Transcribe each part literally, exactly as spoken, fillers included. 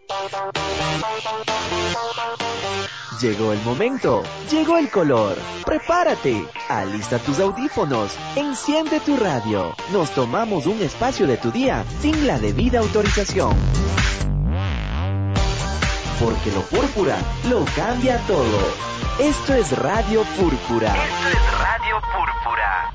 Llegó el momento, llegó el color. Prepárate, alista tus audífonos, enciende tu radio. Nos tomamos un espacio de tu día sin la debida autorización. Porque lo púrpura lo cambia todo. Esto es Radio Púrpura. Esto es Radio Púrpura.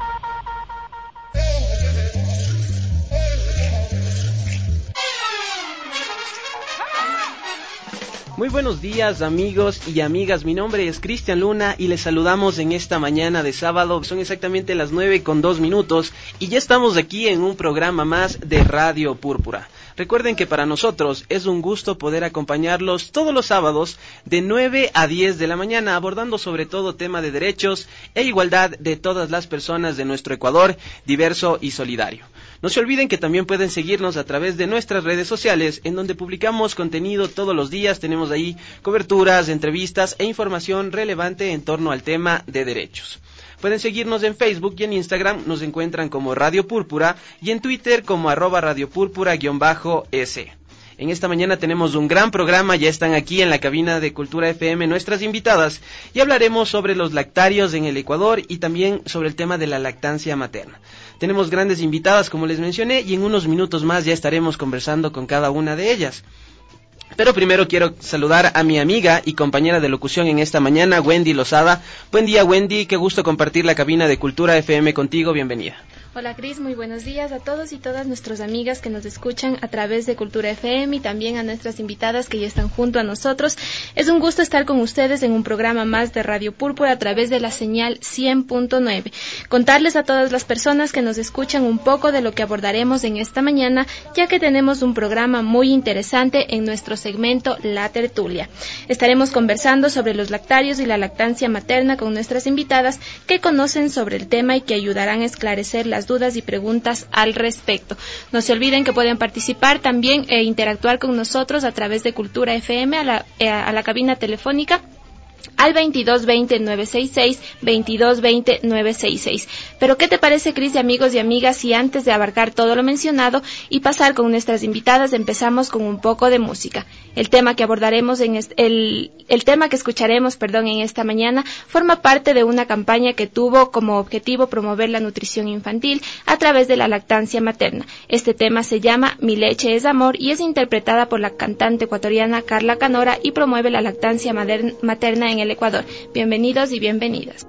Muy buenos días, amigos y amigas, mi nombre es Cristian Luna y les saludamos en esta mañana de sábado. Son exactamente las nueve con dos minutos y ya estamos aquí en un programa más de Radio Púrpura. Recuerden que para nosotros es un gusto poder acompañarlos todos los sábados de nueve a diez de la mañana, abordando sobre todo tema de derechos e igualdad de todas las personas de nuestro Ecuador diverso y solidario. No se olviden que también pueden seguirnos a través de nuestras redes sociales, en donde publicamos contenido todos los días. Tenemos ahí coberturas, entrevistas e información relevante en torno al tema de derechos. Pueden seguirnos en Facebook y en Instagram, nos encuentran como Radio Púrpura, y en Twitter como arroba Radio Púrpura-S. En esta mañana tenemos un gran programa, ya están aquí en la cabina de Cultura F M nuestras invitadas, y hablaremos sobre los lactarios en el Ecuador y también sobre el tema de la lactancia materna. Tenemos grandes invitadas, como les mencioné, y en unos minutos más ya estaremos conversando con cada una de ellas. Pero primero quiero saludar a mi amiga y compañera de locución en esta mañana, Wendy Lozada. Buen día, Wendy, qué gusto compartir la cabina de Cultura F M contigo, bienvenida. Hola Cris, muy buenos días a todos y todas nuestras amigas que nos escuchan a través de Cultura F M y también a nuestras invitadas que ya están junto a nosotros. Es un gusto estar con ustedes en un programa más de Radio Púrpura a través de la señal cien punto nueve. Contarles a todas las personas que nos escuchan un poco de lo que abordaremos en esta mañana, ya que tenemos un programa muy interesante en nuestro segmento La Tertulia. Estaremos conversando sobre los lactarios y la lactancia materna con nuestras invitadas que conocen sobre el tema y que ayudarán a esclarecer las dudas y preguntas al respecto. No se olviden que pueden participar también e interactuar con nosotros a través de Cultura F M a la, eh, a la cabina telefónica al veintidós veinte nueve sesenta y seis, veintidós veinte nueve sesenta y seis. Pero ¿qué te parece, Cris, de amigos y amigas, si antes de abarcar todo lo mencionado y pasar con nuestras invitadas empezamos con un poco de música? El tema que abordaremos en est- el, el tema que escucharemos, perdón, en esta mañana forma parte de una campaña que tuvo como objetivo promover la nutrición infantil a través de la lactancia materna. Este tema se llama Mi leche es amor y es interpretada por la cantante ecuatoriana Carla Canora y promueve la lactancia mater- materna en el Ecuador. Bienvenidos y bienvenidas.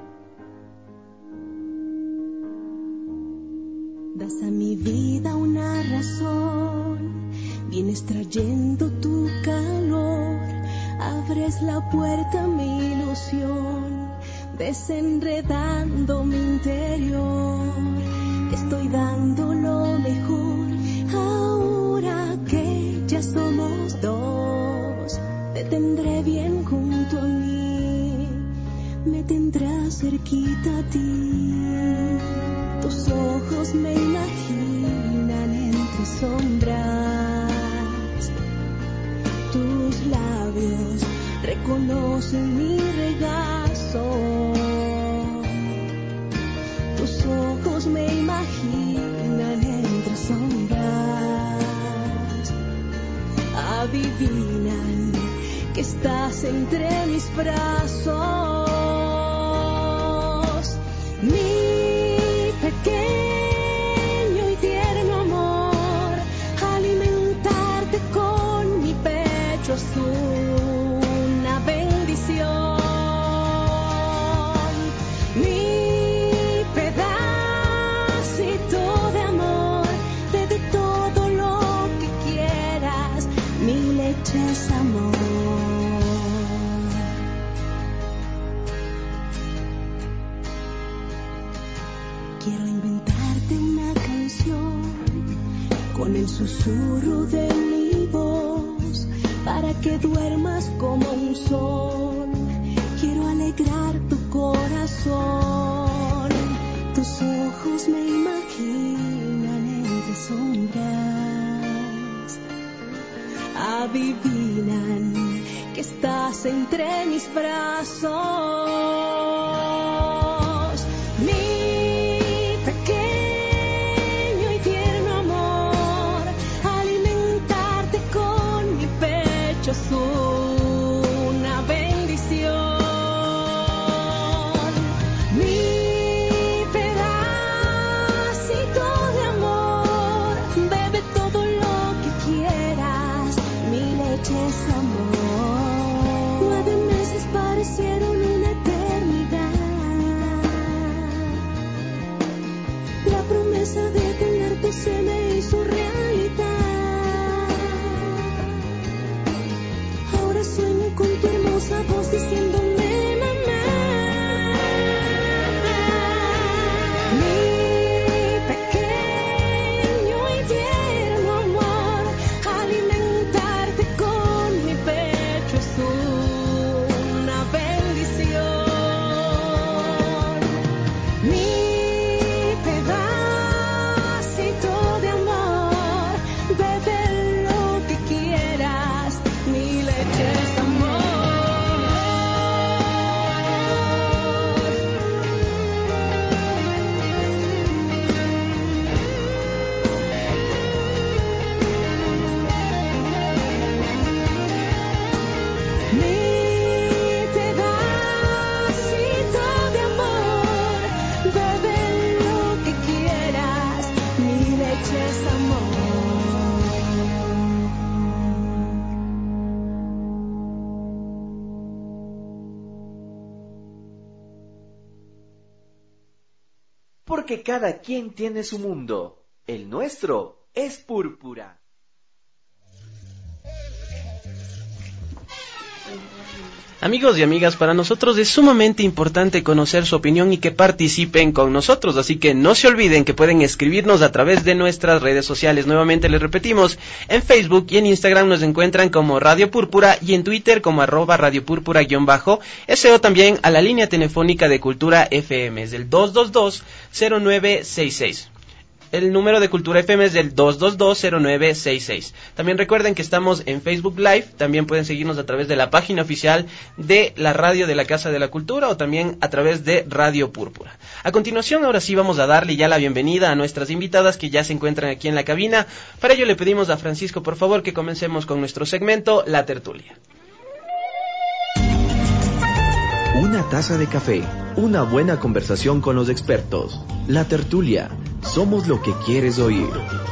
Das a mi vida una razón, vienes trayendo tu calor, abres la puerta a mi ilusión, desenredando mi interior. Estoy dando lo mejor, ahora que ya somos dos, te tendré bien junto a mí, me tendrás cerquita a ti. Tus ojos me imaginan entre sombras, tus labios reconocen mi regazo. Tus ojos me imaginan entre sombras, adivinan que estás entre mis brazos. Mi pequeño y tierno amor, alimentarte con mi pecho es una bendición. Mi pedacito de amor, te doy todo lo que quieras, mi leche es amor. Quiero inventarte una canción con el susurro de mi voz para que duermas como un sol. Quiero alegrar tu corazón. Tus ojos me imaginan entre sombras, adivinan que estás entre mis brazos. Mi pequeño y tierno amor, alimentarte con mi pecho pecho es una bendición. Mi pedacito de amor, bebe todo lo que quieras, mi leche es amor. Nueve meses parecieron una eternidad. La promesa de tenerte se me hizo realidad. Ahora sueño con tu hermosa voz diciéndome mamá. Mi pequeño y tierno amor, alimentarte con mi pecho es una bendición. Mi pedacito de amor, bebe lo que quieras, mi leche es amor. Mi pedacito de amor, bebe lo que quieras, mi leche es amor. Porque cada quien tiene su mundo. El nuestro es púrpura. Amigos y amigas, para nosotros es sumamente importante conocer su opinión y que participen con nosotros, así que no se olviden que pueden escribirnos a través de nuestras redes sociales. Nuevamente les repetimos, en Facebook y en Instagram nos encuentran como Radio Púrpura y en Twitter como arroba Radio Púrpura guión bajo, S O también a la línea telefónica de Cultura F M, es del dos dos dos, cero nueve seis seis. El número de Cultura F M es del dos dos dos, cero nueve seis seis. También recuerden que estamos en Facebook Live. También pueden seguirnos a través de la página oficial de la radio de la Casa de la Cultura o también a través de Radio Púrpura. A continuación, ahora sí vamos a darle ya la bienvenida a nuestras invitadas que ya se encuentran aquí en la cabina. Para ello le pedimos a Francisco, por favor, que comencemos con nuestro segmento La Tertulia. Una taza de café, una buena conversación con los expertos. La Tertulia. Somos lo que quieres oír.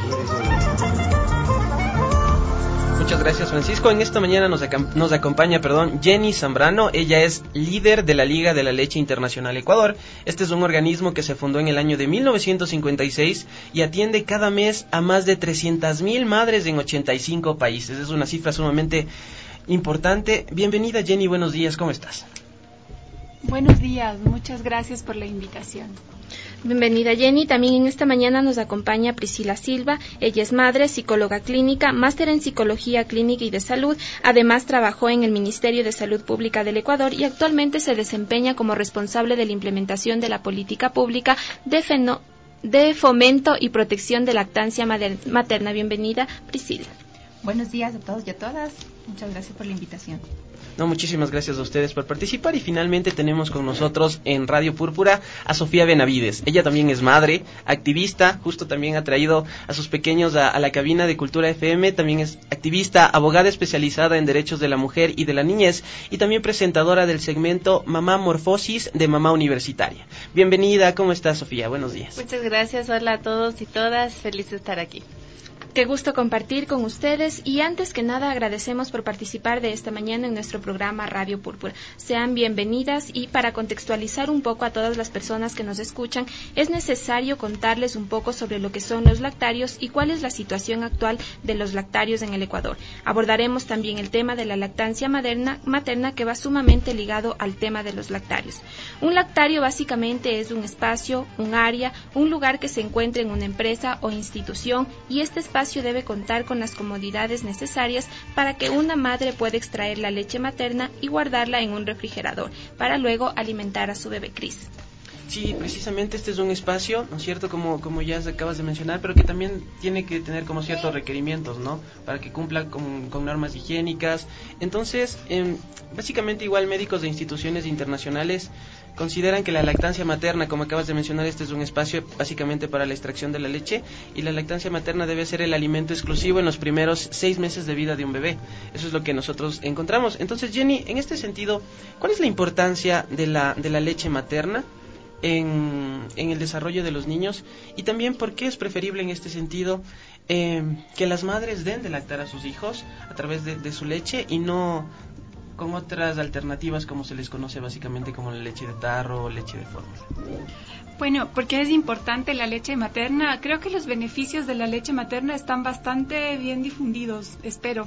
Muchas gracias, Francisco. En esta mañana nos, acom- nos acompaña, perdón, Jenny Zambrano. Ella es líder de la Liga de la Leche Internacional Ecuador. Este es un organismo que se fundó en el año de mil novecientos cincuenta y seis y atiende cada mes a más de trescientas mil madres en ochenta y cinco países. Es una cifra sumamente importante. Bienvenida, Jenny. Buenos días. ¿Cómo estás? Buenos días, muchas gracias por la invitación. Bienvenida, Jenny. También en esta mañana nos acompaña Priscila Silva. Ella es madre, psicóloga clínica, máster en psicología clínica y de salud. Además trabajó en el Ministerio de Salud Pública del Ecuador y actualmente se desempeña como responsable de la implementación de la política pública de, feno- de fomento y protección de lactancia mater- materna. Bienvenida, Priscila. Buenos días a todos y a todas. Muchas gracias por la invitación. No, muchísimas gracias a ustedes por participar y finalmente tenemos con nosotros en Radio Púrpura a Sofía Benavides. Ella también es madre, activista, justo también ha traído a sus pequeños a, a la cabina de Cultura F M, también es activista, abogada especializada en derechos de la mujer y de la niñez y también presentadora del segmento Mamá Morfosis de Mamá Universitaria. Bienvenida, ¿cómo estás, Sofía? Buenos días. Muchas gracias, hola a todos y todas, feliz de estar aquí. Qué gusto compartir con ustedes y antes que nada agradecemos por participar de esta mañana en nuestro programa Radio Púrpura. Sean bienvenidas y para contextualizar un poco a todas las personas que nos escuchan, es necesario contarles un poco sobre lo que son los lactarios y cuál es la situación actual de los lactarios en el Ecuador. Abordaremos también el tema de la lactancia materna, materna que va sumamente ligado al tema de los lactarios. Un lactario básicamente es un espacio, un área, un lugar que se encuentra en una empresa o institución y este espacio debe contar con las comodidades necesarias para que una madre pueda extraer la leche materna y guardarla en un refrigerador para luego alimentar a su bebé Cris. Sí, precisamente este es un espacio, ¿no es cierto?, como, como ya acabas de mencionar, pero que también tiene que tener como ciertos requerimientos, ¿no?, para que cumpla con, con normas higiénicas. Entonces, eh, básicamente igual médicos de instituciones internacionales consideran que la lactancia materna, como acabas de mencionar, este es un espacio básicamente para la extracción de la leche, y la lactancia materna debe ser el alimento exclusivo en los primeros seis meses de vida de un bebé. Eso es lo que nosotros encontramos. Entonces, Jenny, en este sentido, ¿cuál es la importancia de la, de la leche materna En, en el desarrollo de los niños? Y también, ¿por qué es preferible en este sentido eh, que las madres den de lactar a sus hijos a través de, de su leche y no con otras alternativas como se les conoce básicamente como la leche de tarro o leche de fórmula? Bueno, porque es importante la leche materna. Creo que los beneficios de la leche materna están bastante bien difundidos, espero.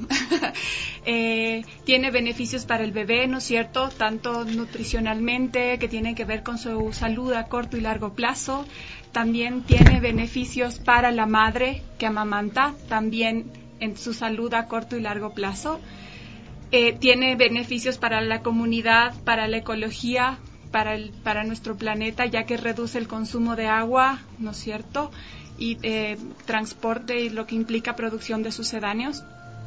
eh, tiene beneficios para el bebé, ¿no es cierto?, tanto nutricionalmente, que tienen que ver con su salud a corto y largo plazo. También tiene beneficios para la madre que amamanta, también en su salud a corto y largo plazo. Eh, tiene beneficios para la comunidad, para la ecología, para el, para nuestro planeta, ya que reduce el consumo de agua, ¿no es cierto?, y eh, transporte y lo que implica producción de sucedáneos.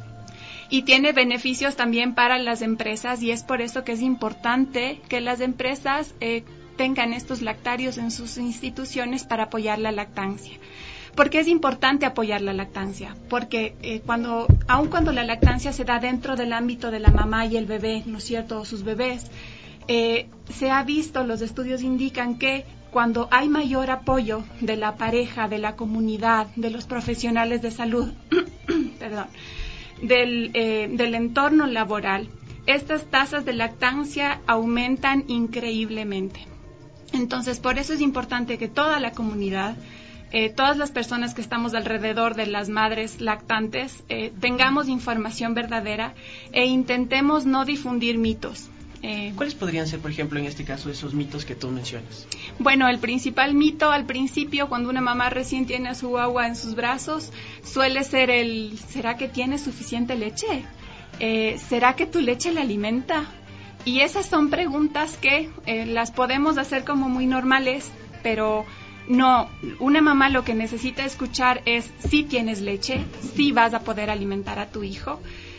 Y tiene beneficios también para las empresas, y es por eso que es importante que las empresas eh, tengan estos lactarios en sus instituciones para apoyar la lactancia. ¿Por qué es importante apoyar la lactancia? Porque eh, cuando, aun cuando la lactancia se da dentro del ámbito de la mamá y el bebé, ¿no es cierto?, o sus bebés, eh, se ha visto, los estudios indican que cuando hay mayor apoyo de la pareja, de la comunidad, de los profesionales de salud, perdón, del, eh, del entorno laboral, estas tasas de lactancia aumentan increíblemente. Entonces, por eso es importante que toda la comunidad, Eh, todas las personas que estamos alrededor de las madres lactantes, eh, tengamos información verdadera e intentemos no difundir mitos. Eh, ¿Cuáles podrían ser, por ejemplo, en este caso, esos mitos que tú mencionas? Bueno, el principal mito al principio, cuando una mamá recién tiene a su guagua en sus brazos, suele ser el, ¿será que tiene suficiente leche? Eh, ¿Será que tu leche la alimenta? Y esas son preguntas que eh, las podemos hacer como muy normales, pero no, una mamá lo que necesita escuchar es si tienes leche, si vas a poder alimentar a tu hijo.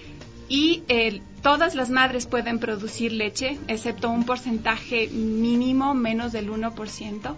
Y eh, todas las madres pueden producir leche, excepto un porcentaje mínimo, menos del uno por ciento.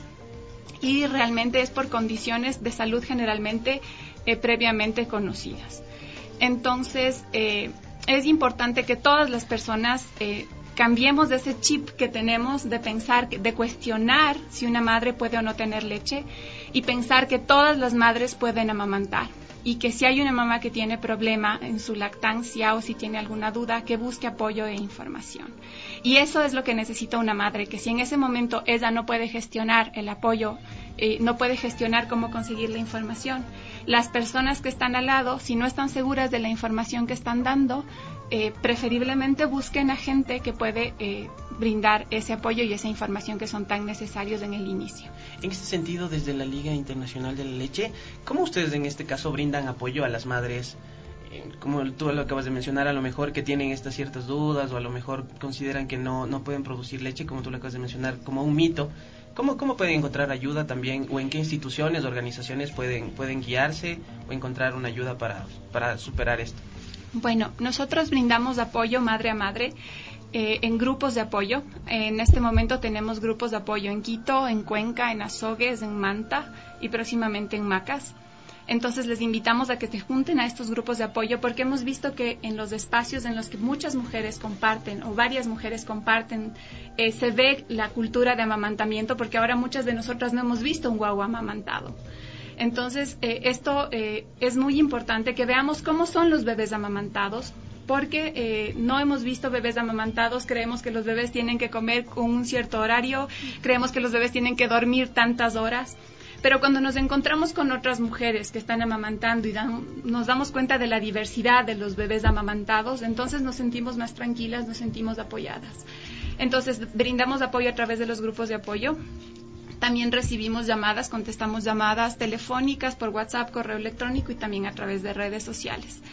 Y realmente es por condiciones de salud generalmente eh, previamente conocidas. Entonces, eh, es importante que todas las personas eh, cambiemos de ese chip que tenemos de pensar, de cuestionar si una madre puede o no tener leche, y pensar que todas las madres pueden amamantar, y que si hay una mamá que tiene problema en su lactancia o si tiene alguna duda, que busque apoyo e información. Y eso es lo que necesita una madre, que si en ese momento ella no puede gestionar el apoyo, eh, no puede gestionar cómo conseguir la información, las personas que están al lado, si no están seguras de la información que están dando, eh, preferiblemente busquen a gente que puede eh, brindar ese apoyo y esa información que son tan necesarios en el inicio. En este sentido, desde la Liga Internacional de la Leche, ¿cómo ustedes en este caso brindan apoyo a las madres? Eh, como tú lo acabas de mencionar, a lo mejor que tienen estas ciertas dudas, o a lo mejor consideran que no, no pueden producir leche, como tú lo acabas de mencionar, como un mito. ¿Cómo, cómo pueden encontrar ayuda también, o en qué instituciones, organizaciones pueden, pueden guiarse o encontrar una ayuda para, para superar esto? Bueno, nosotros brindamos apoyo madre a madre eh, en grupos de apoyo. En este momento tenemos grupos de apoyo en Quito, en Cuenca, en Azogues, en Manta y próximamente en Macas. Entonces les invitamos a que se junten a estos grupos de apoyo, porque hemos visto que en los espacios en los que muchas mujeres comparten o varias mujeres comparten, eh, se ve la cultura de amamantamiento, porque ahora muchas de nosotras no hemos visto un guagua amamantado. Entonces, eh, esto eh, es muy importante que veamos cómo son los bebés amamantados, porque eh, no hemos visto bebés amamantados, creemos que los bebés tienen que comer con un cierto horario, creemos que los bebés tienen que dormir tantas horas. Pero cuando nos encontramos con otras mujeres que están amamantando y dan, nos damos cuenta de la diversidad de los bebés amamantados, entonces nos sentimos más tranquilas, nos sentimos apoyadas. Entonces, brindamos apoyo a través de los grupos de apoyo. También recibimos llamadas, contestamos llamadas telefónicas por WhatsApp, correo electrónico y también a través de redes sociales.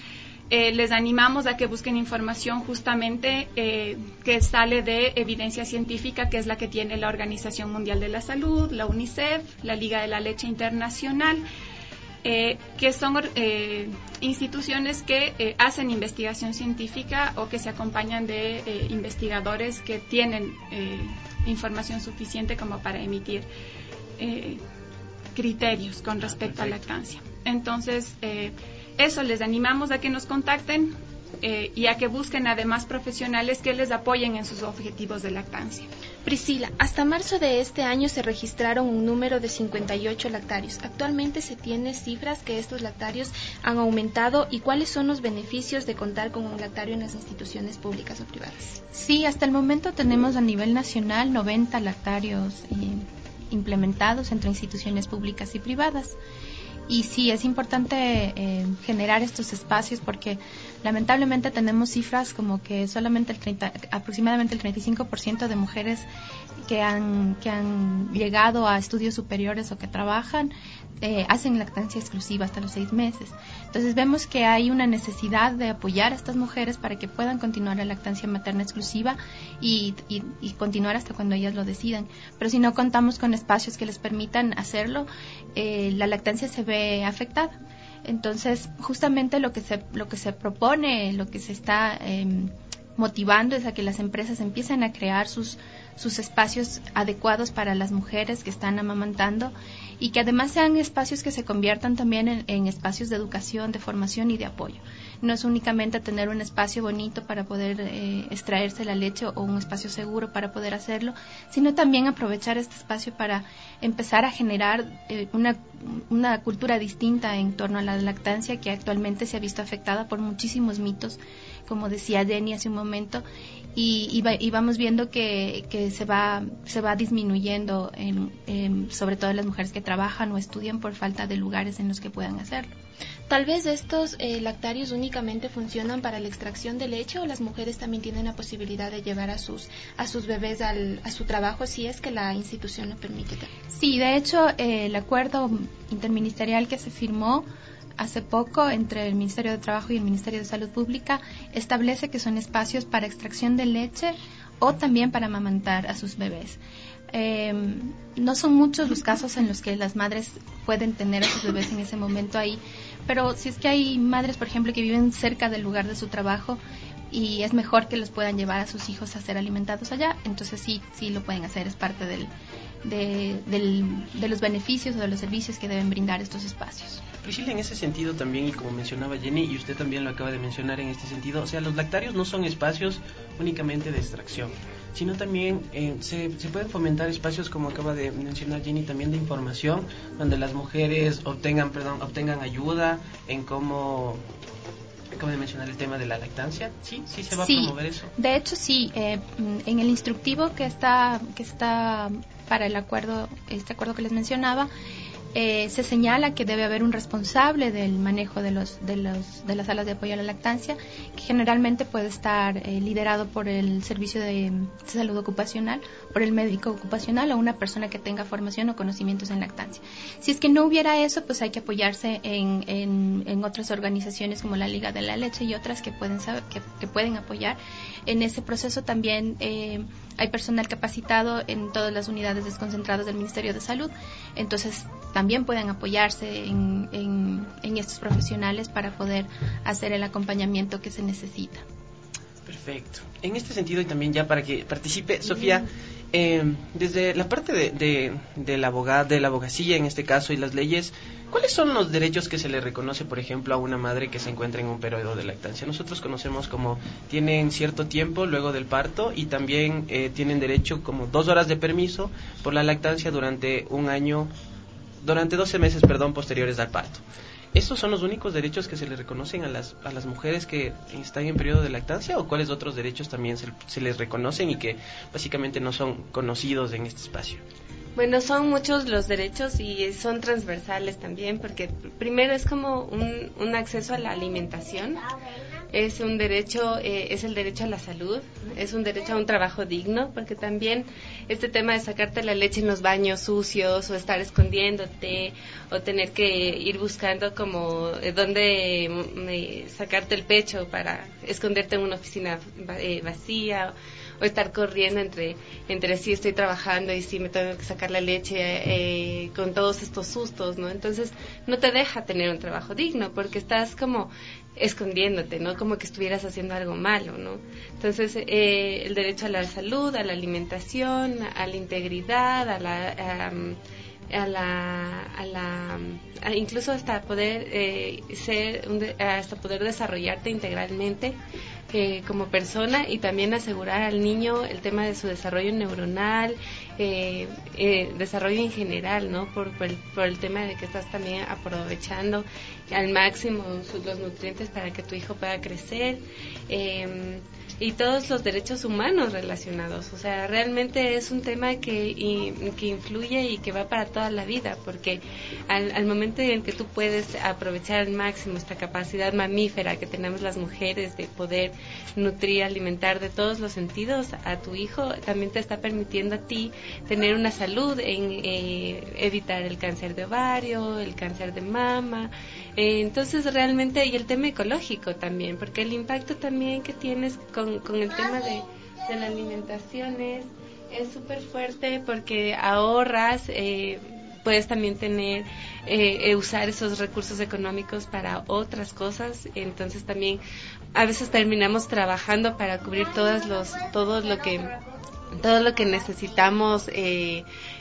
Eh, les animamos a que busquen información justamente eh, que sale de evidencia científica, que es la que tiene la Organización Mundial de la Salud, la UNICEF, la Liga de la Leche Internacional, eh, que son eh, instituciones que eh, hacen investigación científica o que se acompañan de eh, investigadores que tienen eh, información suficiente como para emitir eh, criterios con respecto a lactancia. Entonces, eh, eso, les animamos a que nos contacten eh, y a que busquen además profesionales que les apoyen en sus objetivos de lactancia. Priscila, hasta marzo de este año se registraron un número de cincuenta y ocho lactarios. ¿Actualmente se tiene cifras que estos lactarios han aumentado y cuáles son los beneficios de contar con un lactario en las instituciones públicas o privadas? Sí, hasta el momento tenemos a nivel nacional noventa lactarios eh, implementados entre instituciones públicas y privadas. Y sí, es importante eh, generar estos espacios porque lamentablemente tenemos cifras como que solamente el treinta, aproximadamente el treinta y cinco por ciento de mujeres que han, que han llegado a estudios superiores o que trabajan eh, hacen lactancia exclusiva hasta los seis meses. Entonces vemos que hay una necesidad de apoyar a estas mujeres para que puedan continuar la lactancia materna exclusiva y, y, y continuar hasta cuando ellas lo decidan. Pero si no contamos con espacios que les permitan hacerlo, eh, la lactancia se ve afectada. Entonces, justamente lo que se lo que se propone, lo que se está eh, motivando es a que las empresas empiecen a crear sus sus espacios adecuados para las mujeres que están amamantando y que además sean espacios que se conviertan también en, en espacios de educación, de formación y de apoyo. No es únicamente tener un espacio bonito para poder eh, extraerse la leche o un espacio seguro para poder hacerlo, sino también aprovechar este espacio para empezar a generar eh, una, una cultura distinta en torno a la lactancia que actualmente se ha visto afectada por muchísimos mitos, como decía Jenny hace un momento, y, y, va, y vamos viendo que, que se va se va disminuyendo en, en, sobre todo en las mujeres que trabajan o estudian por falta de lugares en los que puedan hacerlo. Tal vez estos eh, lactarios únicamente funcionan para la extracción de leche o las mujeres también tienen la posibilidad de llevar a sus a sus bebés al, a su trabajo si es que la institución lo permite. Sí, de hecho eh, el acuerdo interministerial que se firmó hace poco entre el Ministerio de Trabajo y el Ministerio de Salud Pública establece que son espacios para extracción de leche o también para amamantar a sus bebés. Eh, no son muchos los casos en los que las madres pueden tener a sus bebés en ese momento ahí, pero si es que hay madres, por ejemplo, que viven cerca del lugar de su trabajo y es mejor que los puedan llevar a sus hijos a ser alimentados allá, entonces sí, sí lo pueden hacer, es parte del, de, del, de los beneficios o de los servicios que deben brindar estos espacios. Priscila, en ese sentido también, y como mencionaba Jenny, y usted también lo acaba de mencionar en este sentido, o sea, los lactarios no son espacios únicamente de extracción, sino también eh, se, se pueden fomentar espacios, como acaba de mencionar Jenny, también de información, donde las mujeres obtengan, perdón, obtengan ayuda en cómo... Acabo de mencionar el tema de la lactancia. Sí, sí se va sí, a promover eso. De hecho, sí. Eh, en el instructivo que está que está para el acuerdo, este acuerdo que les mencionaba, eh, se señala que debe haber un responsable del manejo de los de los de las salas de apoyo a la lactancia, que generalmente puede estar eh, liderado por el servicio de salud ocupacional, por el médico ocupacional o una persona que tenga formación o conocimientos en lactancia. Si es que no hubiera eso, pues hay que apoyarse en, en, en otras organizaciones como la Liga de la Leche y otras que pueden saber, que, que pueden apoyar en ese proceso. También eh, hay personal capacitado en todas las unidades desconcentradas del Ministerio de Salud, entonces también pueden apoyarse en, en, en estos profesionales para poder hacer el acompañamiento que se necesita. Perfecto. En este sentido, y también ya para que participe, Sofía, eh, desde la parte de, de, de la abogada, de la abogacía en este caso y las leyes, ¿cuáles son los derechos que se le reconoce, por ejemplo, a una madre que se encuentra en un periodo de lactancia? Nosotros conocemos como tienen cierto tiempo luego del parto y también eh, tienen derecho como dos horas de permiso por la lactancia durante un año, durante doce meses, perdón, posteriores al parto. ¿Estos son los únicos derechos que se le reconocen a las a las mujeres que están en periodo de lactancia o cuáles otros derechos también se, se les reconocen y que básicamente no son conocidos en este espacio? Bueno, son muchos los derechos y son transversales también, porque primero es como un, un acceso a la alimentación, es un derecho, eh, es el derecho a la salud, es un derecho a un trabajo digno, porque también este tema de sacarte la leche en los baños sucios o estar escondiéndote o tener que ir buscando como eh, dónde eh, sacarte el pecho para esconderte en una oficina eh, vacía, o estar corriendo entre entre sí estoy trabajando y sí me tengo que sacar la leche eh, con todos estos sustos, ¿no? Entonces no te deja tener un trabajo digno porque estás como escondiéndote, ¿no? Como que estuvieras haciendo algo malo, ¿no? Entonces eh, el derecho a la salud, a la alimentación, a la integridad, a la a, a la, a la a incluso hasta poder eh, ser un de, hasta poder desarrollarte integralmente eh, como persona y también asegurar al niño el tema de su desarrollo neuronal, eh, eh, desarrollo en general, ¿no? Por, por, el, por el tema de que estás también aprovechando al máximo sus, los nutrientes para que tu hijo pueda crecer. Eh, y todos los derechos humanos relacionados, o sea, realmente es un tema que, y, que influye y que va para toda la vida, porque al, al momento en que tú puedes aprovechar al máximo esta capacidad mamífera que tenemos las mujeres de poder nutrir, alimentar de todos los sentidos a tu hijo, también te está permitiendo a ti tener una salud en eh, evitar el cáncer de ovario, el cáncer de mama, eh, entonces realmente, y el tema ecológico también, porque el impacto también que tienes con Con, con el tema de, de la alimentación es es súper fuerte porque ahorras, eh, puedes también tener, eh, usar esos recursos económicos para otras cosas, entonces también a veces terminamos trabajando para cubrir todas los, todo lo que todo lo que necesitamos eh,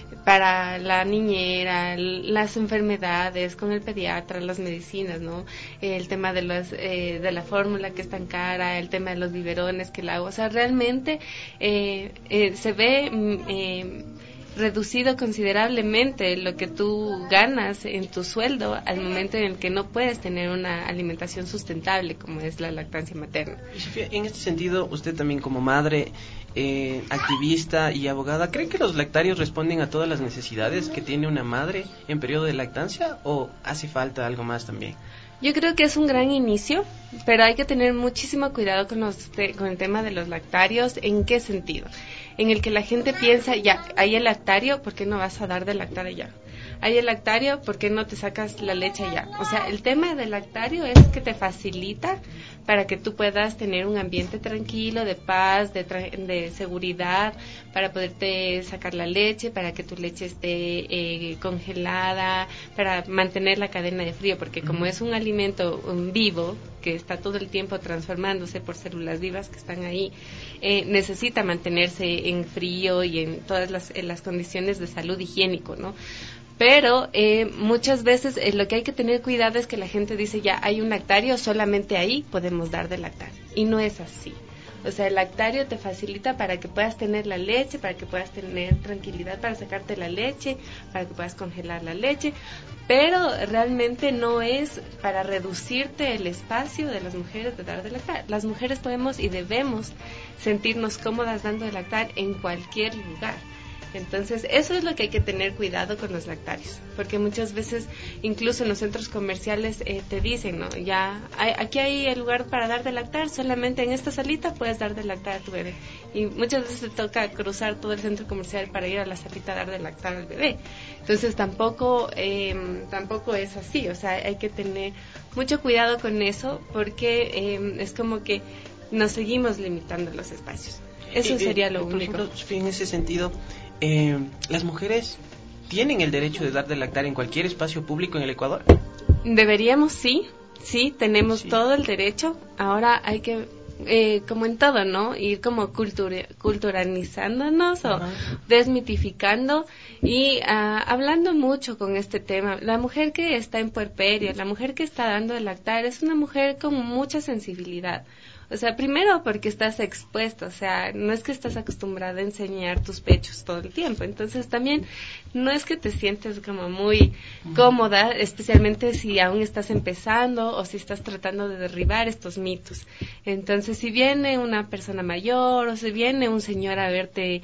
para la niñera, las enfermedades, con el pediatra, las medicinas, ¿no? El tema de las eh, de la fórmula que es tan cara, el tema de los biberones, que el agua, o sea, realmente eh, eh, se ve eh, reducido considerablemente lo que tú ganas en tu sueldo al momento en el que no puedes tener una alimentación sustentable como es la lactancia materna. Y Sofía, en este sentido, usted también como madre, eh, activista y abogada, ¿cree que los lactarios responden a todas las necesidades que tiene una madre en periodo de lactancia o hace falta algo más también? Yo creo que es un gran inicio, pero hay que tener muchísimo cuidado con, los te, con el tema de los lactarios. ¿En qué sentido? En el que la gente piensa, ya, hay el lactario, ¿por qué no vas a dar de lactar allá? Hay el lactario, ¿por qué no te sacas la leche allá? O sea, el tema del lactario es que te facilita para que tú puedas tener un ambiente tranquilo, de paz, de, de seguridad, para poderte sacar la leche, para que tu leche esté eh, congelada, para mantener la cadena de frío, porque como es un alimento um, vivo, que está todo el tiempo transformándose por células vivas que están ahí, eh, necesita mantenerse en frío y en todas las, en las condiciones de salud higiénico, ¿no? Pero eh, muchas veces eh, lo que hay que tener cuidado es que la gente dice, ya hay un lactario, solamente ahí podemos dar de lactar. Y no es así. O sea, el lactario te facilita para que puedas tener la leche, para que puedas tener tranquilidad para sacarte la leche, para que puedas congelar la leche, pero realmente no es para reducirte el espacio de las mujeres de dar de lactar. Las mujeres podemos y debemos sentirnos cómodas dando de lactar en cualquier lugar. Entonces, eso es lo que hay que tener cuidado con los lactarios, porque muchas veces, incluso en los centros comerciales, eh, te dicen, ¿no? Ya, hay, aquí hay el lugar para dar de lactar, solamente en esta salita puedes dar de lactar a tu bebé. Y muchas veces te toca cruzar todo el centro comercial para ir a la salita a dar de lactar al bebé. Entonces, tampoco, eh, tampoco es así, o sea, hay que tener mucho cuidado con eso, porque eh, es como que nos seguimos limitando los espacios. Eso y, sería y, lo por único. Ejemplo, en ese sentido, eh, ¿las mujeres tienen el derecho de dar de lactar en cualquier espacio público en el Ecuador? Deberíamos, sí, sí, tenemos sí. todo el derecho. Ahora hay que, eh, como en todo, ¿no? Ir como cultura, culturalizándonos uh-huh. o desmitificando y uh, hablando mucho con este tema. La mujer que está en puerperio, la mujer que está dando de lactar, es una mujer con mucha sensibilidad. O sea, primero porque estás expuesta, o sea, no es que estás acostumbrada a enseñar tus pechos todo el tiempo, entonces también no es que te sientes como muy cómoda, especialmente si aún estás empezando o si estás tratando de derribar estos mitos. Entonces, si viene una persona mayor o si viene un señor a verte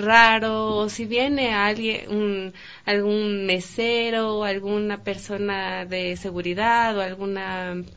raro o si viene alguien, un, algún mesero o alguna persona de seguridad o alguna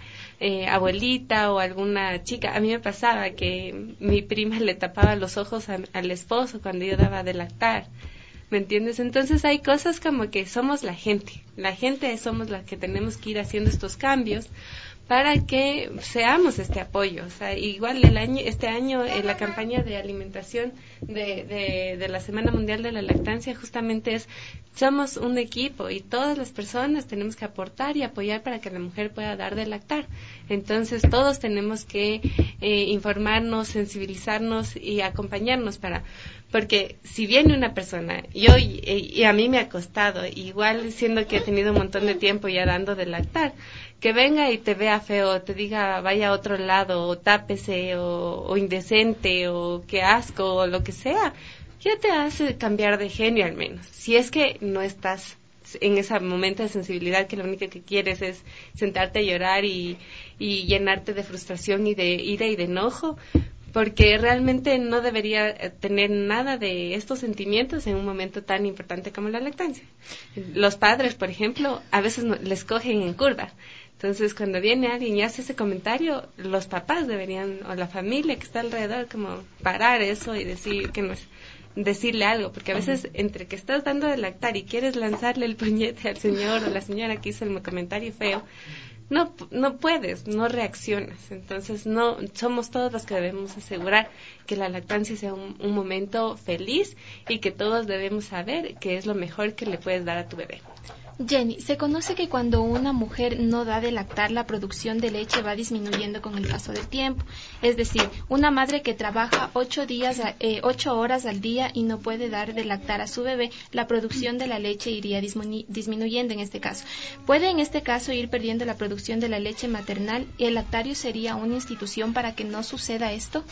eh, abuelita o alguna chica. A mí me pasaba que mi prima le tapaba los ojos a, al esposo cuando yo daba de lactar. ¿Me entiendes? Entonces hay cosas como que somos la gente. La gente somos las que tenemos que ir haciendo estos cambios para que seamos este apoyo. O sea, igual el año, este año en la campaña de alimentación de, de, de la Semana Mundial de la Lactancia justamente es, somos un equipo y todas las personas tenemos que aportar y apoyar para que la mujer pueda dar de lactar. Entonces todos tenemos que eh, informarnos, sensibilizarnos y acompañarnos para... Porque si viene una persona, yo y, y a mí me ha costado, igual siendo que he tenido un montón de tiempo ya dando de lactar, que venga y te vea feo, te diga vaya a otro lado, o tápese, o, o indecente, o qué asco, o lo que sea, ya te hace cambiar de genio al menos. Si es que no estás en ese momento de sensibilidad que lo único que quieres es sentarte a llorar y, y llenarte de frustración y de ira y de enojo, porque realmente no debería tener nada de estos sentimientos en un momento tan importante como la lactancia. Los padres, por ejemplo, a veces no, les cogen en curva. Entonces, cuando viene alguien y hace ese comentario, los papás deberían, o la familia que está alrededor, como parar eso y decir que no es, decirle algo, porque a veces entre que estás dando de lactar y quieres lanzarle el puñete al señor o la señora que hizo el comentario feo, no no puedes, no reaccionas. Entonces no somos todos los que debemos asegurar que la lactancia sea un, un momento feliz y que todos debemos saber que es lo mejor que le puedes dar a tu bebé. Jenny, se conoce que cuando una mujer no da de lactar, la producción de leche va disminuyendo con el paso del tiempo. Es decir, una madre que trabaja ocho días, eh, ocho horas al día y no puede dar de lactar a su bebé, la producción de la leche iría disminu- disminuyendo en este caso. ¿Puede en este caso ir perdiendo la producción de la leche maternal y el lactario sería una institución para que no suceda esto?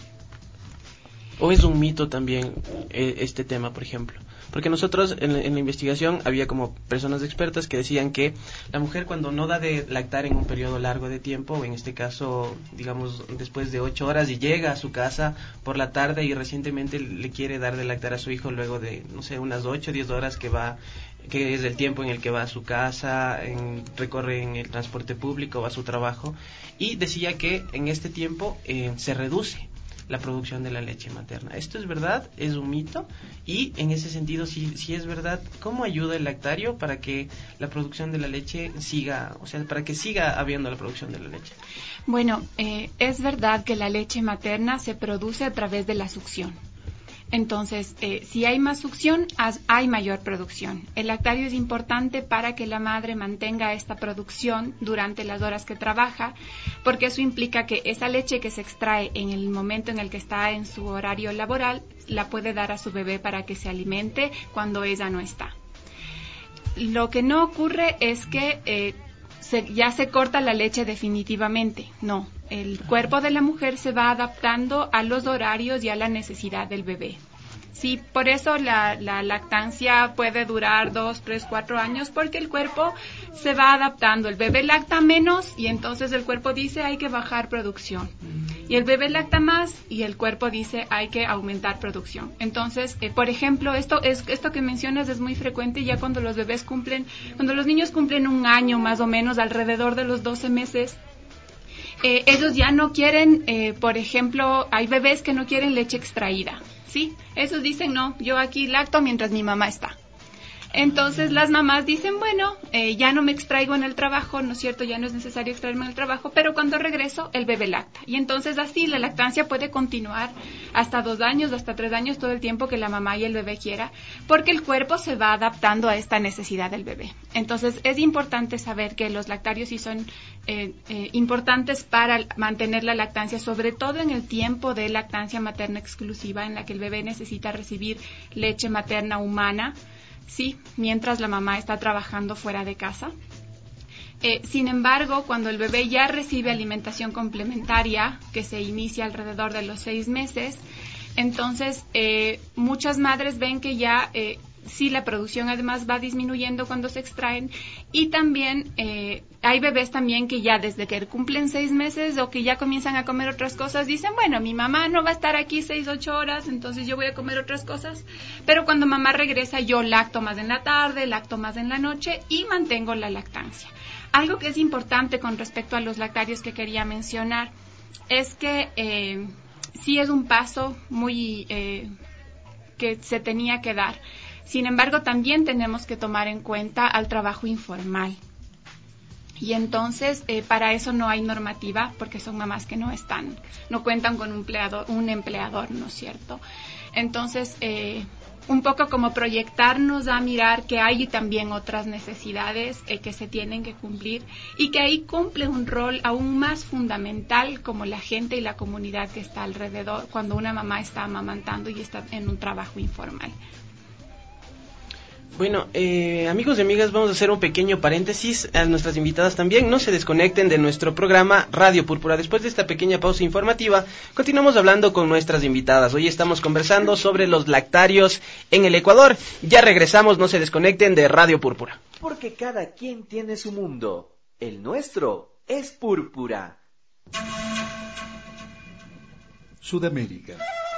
¿O es un mito también eh, este tema, por ejemplo? Porque nosotros en, en la investigación había como personas expertas que decían que la mujer cuando no da de lactar en un periodo largo de tiempo, o en este caso, digamos, después de ocho horas y llega a su casa por la tarde y recientemente le quiere dar de lactar a su hijo luego de, no sé, unas ocho o diez horas que va, que es el tiempo en el que va a su casa, en, recorre en el transporte público, va a su trabajo, y decía que en este tiempo eh, se reduce la producción de la leche materna. ¿Esto es verdad? ¿Es un mito? Y en ese sentido, si, si es verdad, ¿cómo ayuda el lactario para que la producción de la leche siga, o sea, para que siga habiendo la producción de la leche? Bueno, eh, es verdad que la leche materna se produce a través de la succión. Entonces, eh, si hay más succión, hay mayor producción. El lactario es importante para que la madre mantenga esta producción durante las horas que trabaja, porque eso implica que esa leche que se extrae en el momento en el que está en su horario laboral, la puede dar a su bebé para que se alimente cuando ella no está. Lo que no ocurre es que eh, se, ya se corta la leche definitivamente, no. El cuerpo de la mujer se va adaptando a los horarios y a la necesidad del bebé. Sí, por eso la, la lactancia puede durar dos, tres, cuatro años, porque el cuerpo se va adaptando. El bebé lacta menos y entonces el cuerpo dice hay que bajar producción. Y el bebé lacta más y el cuerpo dice hay que aumentar producción. Entonces, eh, por ejemplo, esto es esto que mencionas es muy frecuente ya cuando los bebés cumplen, cuando los niños cumplen un año más o menos, alrededor de los doce meses. Eh, ellos ya no quieren, eh, por ejemplo, hay bebés que no quieren leche extraída, ¿sí? Esos dicen, no, yo aquí lacto mientras mi mamá está. Entonces las mamás dicen, bueno, eh, ya no me extraigo en el trabajo, ¿no es cierto? Ya no es necesario extraerme en el trabajo, pero cuando regreso el bebé lacta. Y entonces así la lactancia puede continuar hasta dos años, hasta tres años, todo el tiempo que la mamá y el bebé quiera, porque el cuerpo se va adaptando a esta necesidad del bebé. Entonces es importante saber que los lactarios sí son eh, eh, importantes para mantener la lactancia, sobre todo en el tiempo de lactancia materna exclusiva, en la que el bebé necesita recibir leche materna humana, sí, mientras la mamá está trabajando fuera de casa. Eh, sin embargo, cuando el bebé ya recibe alimentación complementaria, que se inicia alrededor de los seis meses, entonces eh, muchas madres ven que ya eh, sí la producción además va disminuyendo cuando se extraen, y también eh, hay bebés también que ya desde que cumplen seis meses o que ya comienzan a comer otras cosas, dicen, bueno, mi mamá no va a estar aquí seis, ocho horas, entonces yo voy a comer otras cosas, pero cuando mamá regresa yo lacto más en la tarde, lacto más en la noche y mantengo la lactancia. Algo que es importante con respecto a los lactarios que quería mencionar es que eh, sí es un paso muy eh, que se tenía que dar. Sin embargo, también tenemos que tomar en cuenta al trabajo informal. Y entonces, eh, para eso no hay normativa, porque son mamás que no están, no cuentan con un empleador, un empleador, ¿no es cierto? Entonces, eh, un poco como proyectarnos a mirar que hay también otras necesidades eh, que se tienen que cumplir y que ahí cumple un rol aún más fundamental como la gente y la comunidad que está alrededor cuando una mamá está amamantando y está en un trabajo informal. Bueno, eh, amigos y amigas, vamos a hacer un pequeño paréntesis a nuestras invitadas también. No se desconecten de nuestro programa Radio Púrpura. Después de esta pequeña pausa informativa, continuamos hablando con nuestras invitadas. Hoy estamos conversando sobre los lactarios en el Ecuador. Ya regresamos, no se desconecten de Radio Púrpura. Porque cada quien tiene su mundo. El nuestro es Púrpura. Sudamérica.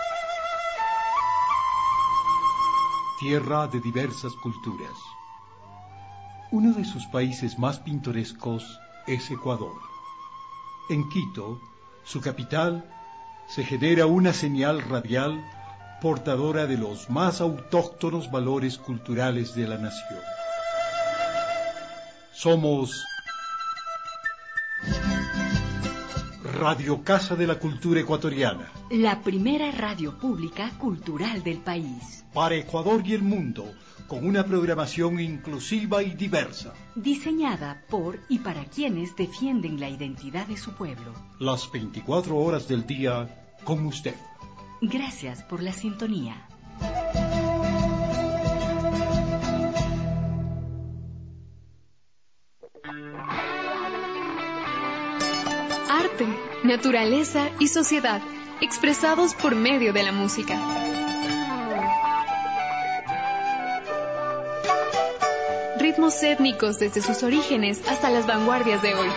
Tierra de diversas culturas. Uno de sus países más pintorescos es Ecuador. En Quito, su capital, se genera una señal radial portadora de los más autóctonos valores culturales de la nación. Somos Radio Casa de la Cultura Ecuatoriana. La primera radio pública cultural del país. Para Ecuador y el mundo, con una programación inclusiva y diversa. Diseñada por y para quienes defienden la identidad de su pueblo. Las veinticuatro horas del día con usted. Gracias por la sintonía. Arte, naturaleza y sociedad, expresados por medio de la música. Ritmos étnicos desde sus orígenes hasta las vanguardias de hoy.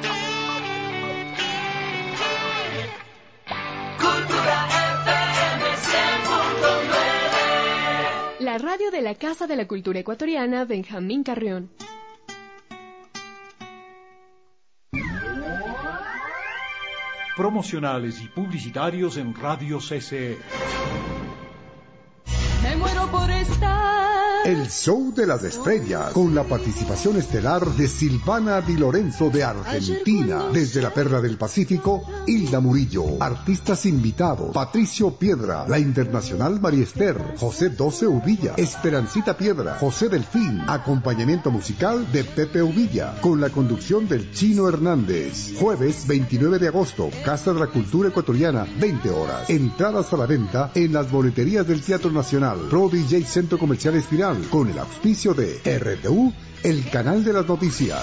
Cultura F M cien punto nueve. La radio de la Casa de la Cultura Ecuatoriana, Benjamín Carrión. Promocionales y publicitarios en Radio C C E. Me muero por estar. El Show de las Estrellas, con la participación estelar de Silvana Di Lorenzo de Argentina. Desde la Perla del Pacífico, Hilda Murillo. Artistas invitados: Patricio Piedra, la internacional María Esther, José Doce Uvilla, Esperancita Piedra, José Delfín. Acompañamiento musical de Pepe Uvilla, con la conducción del Chino Hernández. Jueves veintinueve de agosto, Casa de la Cultura Ecuatoriana, veinte horas. Entradas a la venta en las boleterías del Teatro Nacional. Pro D J Centro Comercial Espiral, con el auspicio de R T U, el canal de las noticias.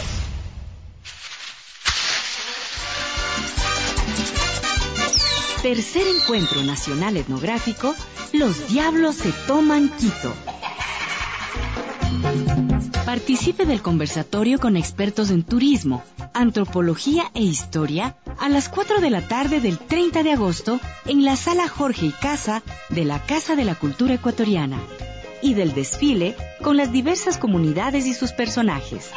Tercer Encuentro Nacional Etnográfico, Los Diablos se toman Quito. Participe del conversatorio con expertos en turismo, antropología e historia a las cuatro de la tarde del treinta de agosto en la Sala Jorge y Casa de la Casa de la Cultura Ecuatoriana, y del desfile con las diversas comunidades y sus personajes.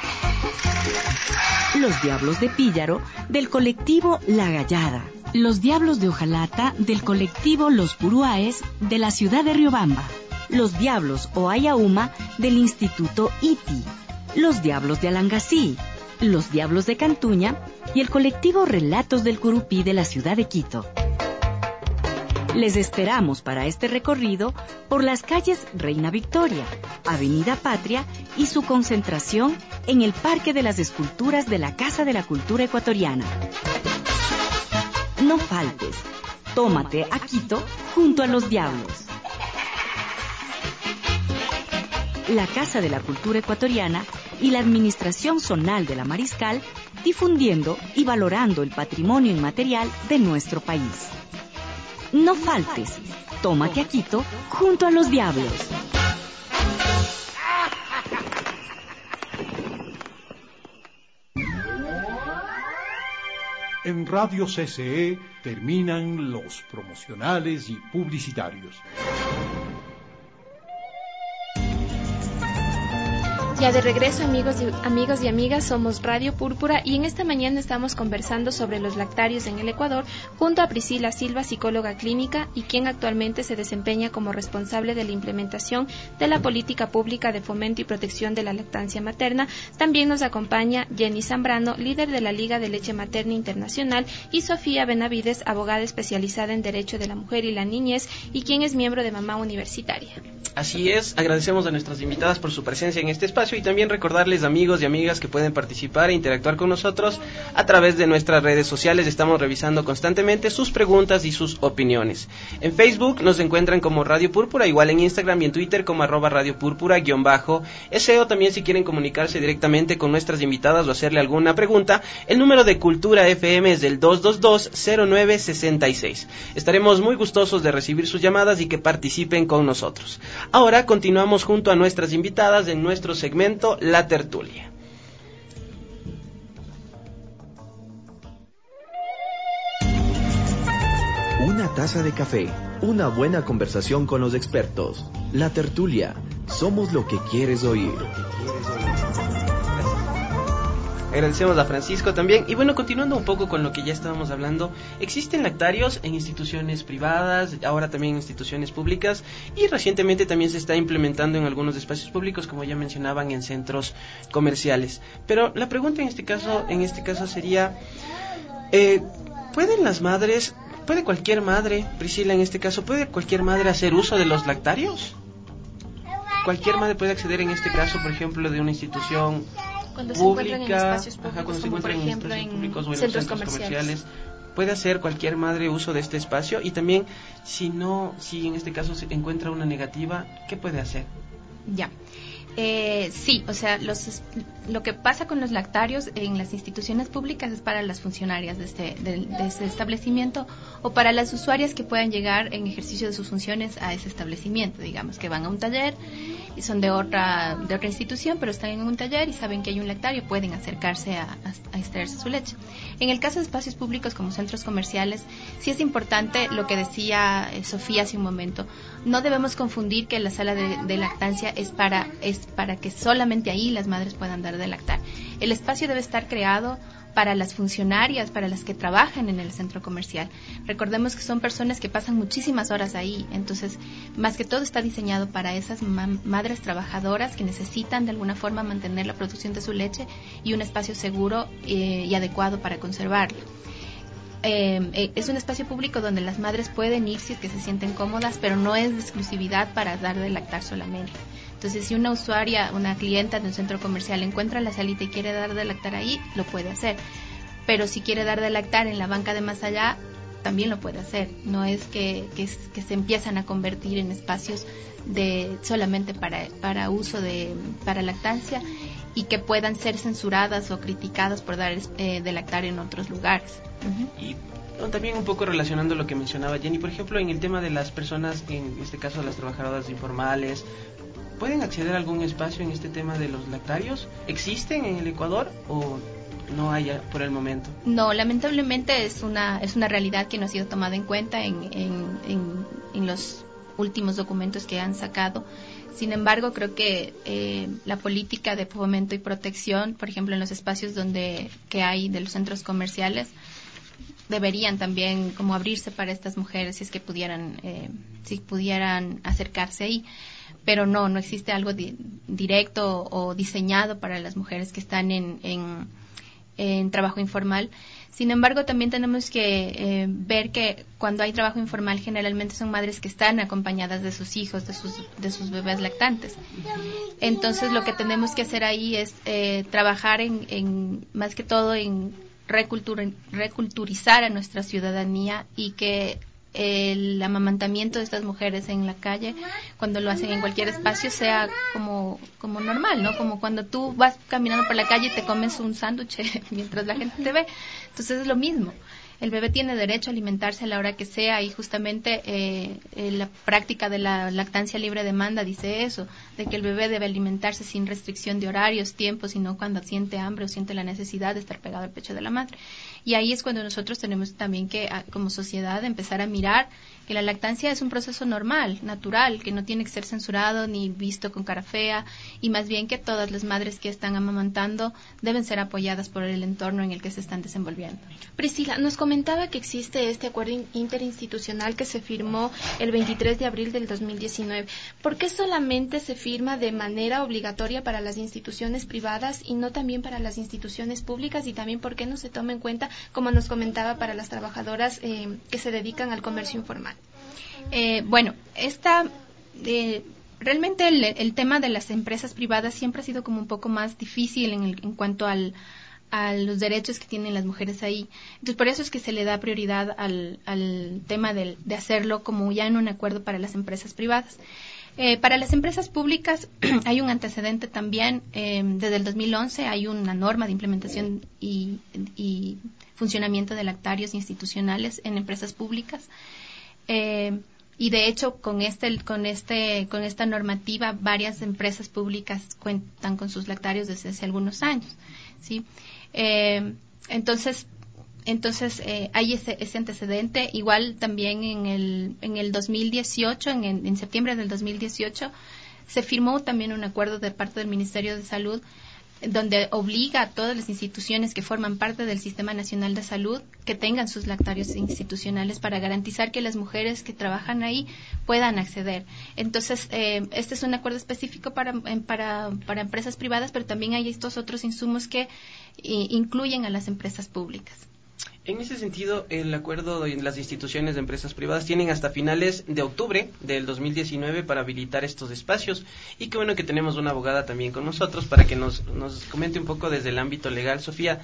Los Diablos de Píllaro del colectivo La Gallada. Los Diablos de Ojalata del colectivo Los Puruáes de la ciudad de Riobamba. Los Diablos o Ayauma del Instituto I T I. Los Diablos de Alangasí. Los Diablos de Cantuña y el colectivo Relatos del Curupí de la ciudad de Quito. Les esperamos para este recorrido por las calles Reina Victoria, Avenida Patria y su concentración en el Parque de las Esculturas de la Casa de la Cultura Ecuatoriana. No faltes, tómate a Quito junto a los Diablos. La Casa de la Cultura Ecuatoriana y la Administración Zonal de la Mariscal, difundiendo y valorando el patrimonio inmaterial de nuestro país. No faltes, tómate a Quito junto a los Diablos. En Radio C C E terminan los promocionales y publicitarios. Ya de regreso, amigos y, amigos y amigas, somos Radio Púrpura y en esta mañana estamos conversando sobre los lactarios en el Ecuador junto a Priscila Silva, psicóloga clínica y quien actualmente se desempeña como responsable de la implementación de la política pública de fomento y protección de la lactancia materna. También nos acompaña Jenny Zambrano, líder de la Liga de Leche Materna Internacional, y Sofía Benavides, abogada especializada en Derecho de la Mujer y la Niñez y quien es miembro de Mamá Universitaria. Así es, agradecemos a nuestras invitadas por su presencia en este espacio y también recordarles, amigos y amigas, que pueden participar e interactuar con nosotros a través de nuestras redes sociales. Estamos revisando constantemente sus preguntas y sus opiniones. En Facebook nos encuentran como Radio Púrpura, igual en Instagram y en Twitter como arroba Radio Púrpura guión bajo S E O. También, si quieren comunicarse directamente con nuestras invitadas o hacerle alguna pregunta, el número de Cultura F M es del dos dos dos, cero nueve seis seis. Estaremos muy gustosos de recibir sus llamadas y que participen con nosotros. Ahora continuamos junto a nuestras invitadas en nuestro segmento La Tertulia. Una taza de café, una buena conversación con los expertos. La Tertulia, somos lo que quieres oír. Agradecemos a Francisco también. Y bueno, continuando un poco con lo que ya estábamos hablando, existen lactarios en instituciones privadas, ahora también en instituciones públicas, y recientemente también se está implementando en algunos espacios públicos, como ya mencionaban, en centros comerciales. Pero la pregunta en este caso, en este caso sería, eh, ¿pueden las madres, puede cualquier madre, Priscila en este caso, puede cualquier madre hacer uso de los lactarios? ¿Cualquier madre puede acceder en este caso, por ejemplo, de una institución Cuando se pública, encuentran en espacios públicos, ajá, cuando se como encuentran por en ejemplo espacios en públicos o en centros, centros comerciales. comerciales, puede hacer cualquier madre uso de este espacio? Y también, si no, si en este caso se encuentra una negativa, ¿qué puede hacer? Ya. Eh, sí, o sea, los, lo que pasa con los lactarios en las instituciones públicas es para las funcionarias de este, de, de ese establecimiento o para las usuarias que puedan llegar en ejercicio de sus funciones a ese establecimiento, digamos, que van a un taller y son de otra, de otra institución, pero están en un taller y saben que hay un lactario, pueden acercarse a, a, a extraerse su leche. En el caso de espacios públicos como centros comerciales, sí es importante lo que decía eh, Sofía hace un momento. No debemos confundir que la sala de, de lactancia es para, es para que solamente ahí las madres puedan dar de lactar. El espacio debe estar creado para las funcionarias, para las que trabajan en el centro comercial. Recordemos que son personas que pasan muchísimas horas ahí, entonces más que todo está diseñado para esas ma- madres trabajadoras que necesitan de alguna forma mantener la producción de su leche y un espacio seguro eh, y adecuado para conservarla. Eh, eh, es un espacio público donde las madres pueden ir si es que se sienten cómodas, pero no es de exclusividad para dar de lactar solamente. Entonces, si una usuaria, una clienta de un centro comercial encuentra la salita y quiere dar de lactar ahí, lo puede hacer. Pero si quiere dar de lactar en la banca de más allá, también lo puede hacer. No es que, que, que se empiezan a convertir en espacios de solamente para, para uso de para lactancia y que puedan ser censuradas o criticadas por dar eh, de lactar en otros lugares. Uh-huh. Y bueno, también un poco relacionando lo que mencionaba Jenny, por ejemplo, en el tema de las personas, en este caso las trabajadoras informales, ¿pueden acceder a algún espacio en este tema de los lactarios? ¿Existen en el Ecuador o no hay por el momento? No, lamentablemente es una es una realidad que no ha sido tomada en cuenta en, en, en, en los últimos documentos que han sacado. Sin embargo, creo que eh, la política de fomento y protección, por ejemplo, en los espacios donde que hay de los centros comerciales, deberían también como abrirse para estas mujeres si es que pudieran eh, si pudieran acercarse ahí. Pero no, no existe algo di- directo o diseñado para las mujeres que están en, en, en trabajo informal. Sin embargo, también tenemos que eh, ver que cuando hay trabajo informal generalmente son madres que están acompañadas de sus hijos, de sus, de sus bebés lactantes. Entonces, lo que tenemos que hacer ahí es eh, trabajar en, en, más que todo en recultur- reculturizar a nuestra ciudadanía y que el amamantamiento de estas mujeres en la calle, cuando lo hacen en cualquier espacio, sea como como normal, ¿no? Como cuando tú vas caminando por la calle y te comes un sándwich mientras la gente te ve. Entonces es lo mismo. El bebé tiene derecho a alimentarse a la hora que sea y justamente eh, eh, la práctica de la lactancia libre demanda dice eso, de que el bebé debe alimentarse sin restricción de horarios, tiempos, sino cuando siente hambre o siente la necesidad de estar pegado al pecho de la madre. Y ahí es cuando nosotros tenemos también que, como sociedad, empezar a mirar que la lactancia es un proceso normal, natural, que no tiene que ser censurado ni visto con cara fea, y más bien que todas las madres que están amamantando deben ser apoyadas por el entorno en el que se están desenvolviendo. Priscila, nos comentaba que existe este acuerdo interinstitucional que se firmó el veintitrés de abril del dos mil diecinueve. ¿Por qué solamente se firma de manera obligatoria para las instituciones privadas y no también para las instituciones públicas? Y también, ¿por qué no se toma en cuenta, como nos comentaba, para las trabajadoras eh, que se dedican al comercio informal? Eh, bueno, esta, eh, realmente el, el tema de las empresas privadas siempre ha sido como un poco más difícil en, el, en cuanto al, a los derechos que tienen las mujeres ahí. Entonces, por eso es que se le da prioridad al, al tema de, de hacerlo como ya en un acuerdo para las empresas privadas. Eh, para las empresas públicas hay un antecedente también. Eh, desde el dos mil once hay una norma de implementación y, y funcionamiento de lactarios institucionales en empresas públicas. Eh, y de hecho con este con este con esta normativa varias empresas públicas cuentan con sus lactarios desde hace algunos años, ¿sí? Eh, entonces entonces eh, hay ese, ese antecedente. Igual también en el en el dos mil dieciocho, en, en septiembre del dos mil dieciocho, se firmó también un acuerdo de parte del Ministerio de Salud donde obliga a todas las instituciones que forman parte del Sistema Nacional de Salud que tengan sus lactarios institucionales para garantizar que las mujeres que trabajan ahí puedan acceder. Entonces, eh, este es un acuerdo específico para, para, para empresas privadas, pero también hay estos otros insumos que i, incluyen a las empresas públicas. En ese sentido, el acuerdo de las instituciones de empresas privadas tienen hasta finales de octubre del dos mil diecinueve para habilitar estos espacios. Y qué bueno que tenemos una abogada también con nosotros para que nos, nos comente un poco desde el ámbito legal. Sofía,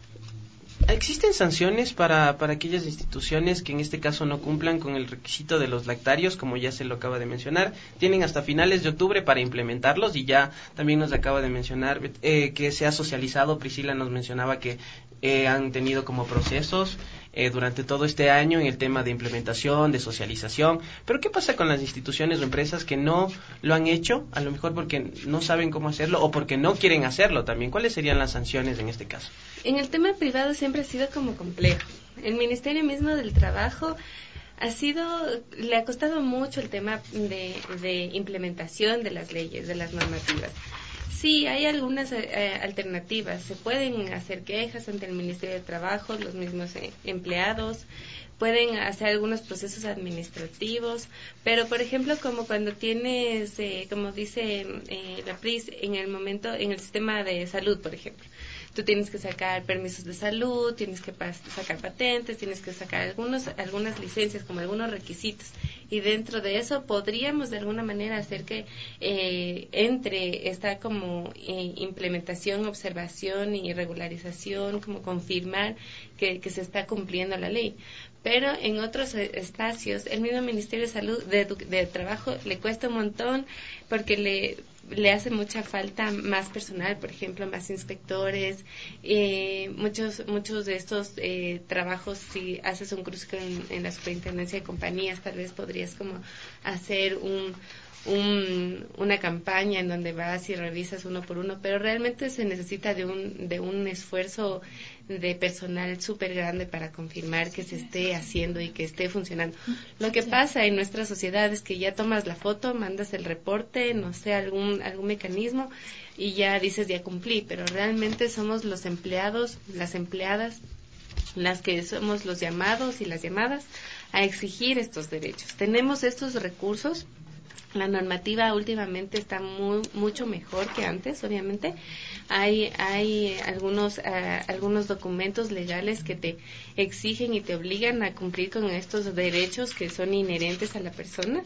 ¿existen sanciones para, para aquellas instituciones que en este caso no cumplan con el requisito de los lactarios, como ya se lo acaba de mencionar? Tienen hasta finales de octubre para implementarlos y ya también nos acaba de mencionar eh, que se ha socializado. Priscila nos mencionaba que eh, han tenido como procesos eh, durante todo este año en el tema de implementación, de socialización. Pero ¿qué pasa con las instituciones o empresas que no lo han hecho? A lo mejor porque no saben cómo hacerlo o porque no quieren hacerlo también. ¿Cuáles serían las sanciones en este caso? En el tema privado siempre ha sido como complejo. El Ministerio mismo del Trabajo ha sido, le ha costado mucho el tema de, de implementación de las leyes, de las normativas. Sí, hay algunas eh, alternativas. Se pueden hacer quejas ante el Ministerio de Trabajo, los mismos eh, empleados, pueden hacer algunos procesos administrativos, pero por ejemplo como cuando tienes, eh, como dice eh, la P R I S, en el momento, en el sistema de salud, por ejemplo, tú tienes que sacar permisos de salud, tienes que pas- sacar patentes, tienes que sacar algunos, algunas licencias, como algunos requisitos, y dentro de eso podríamos de alguna manera hacer que eh, entre esta como eh, implementación, observación y regularización, como confirmar que, que se está cumpliendo la ley. Pero en otros espacios, el mismo Ministerio de Salud, de, de Trabajo, le cuesta un montón porque le, le hace mucha falta más personal, por ejemplo, más inspectores. Eh, muchos muchos de estos eh, trabajos, si haces un cruce en, en la superintendencia de compañías, tal vez podrías como hacer un... Un, una campaña en donde vas y revisas uno por uno, pero realmente se necesita de un, de un esfuerzo de personal súper grande para confirmar que se esté haciendo y que esté funcionando. Lo que pasa en nuestra sociedad es que ya tomas la foto, mandas el reporte, no sé, algún, algún mecanismo y ya dices ya cumplí, pero realmente somos los empleados, las empleadas, las que somos los llamados y las llamadas a exigir estos derechos. Tenemos estos recursos. La normativa últimamente está muy, mucho mejor que antes, obviamente. Hay, hay algunos, uh, algunos documentos legales que te exigen y te obligan a cumplir con estos derechos que son inherentes a la persona.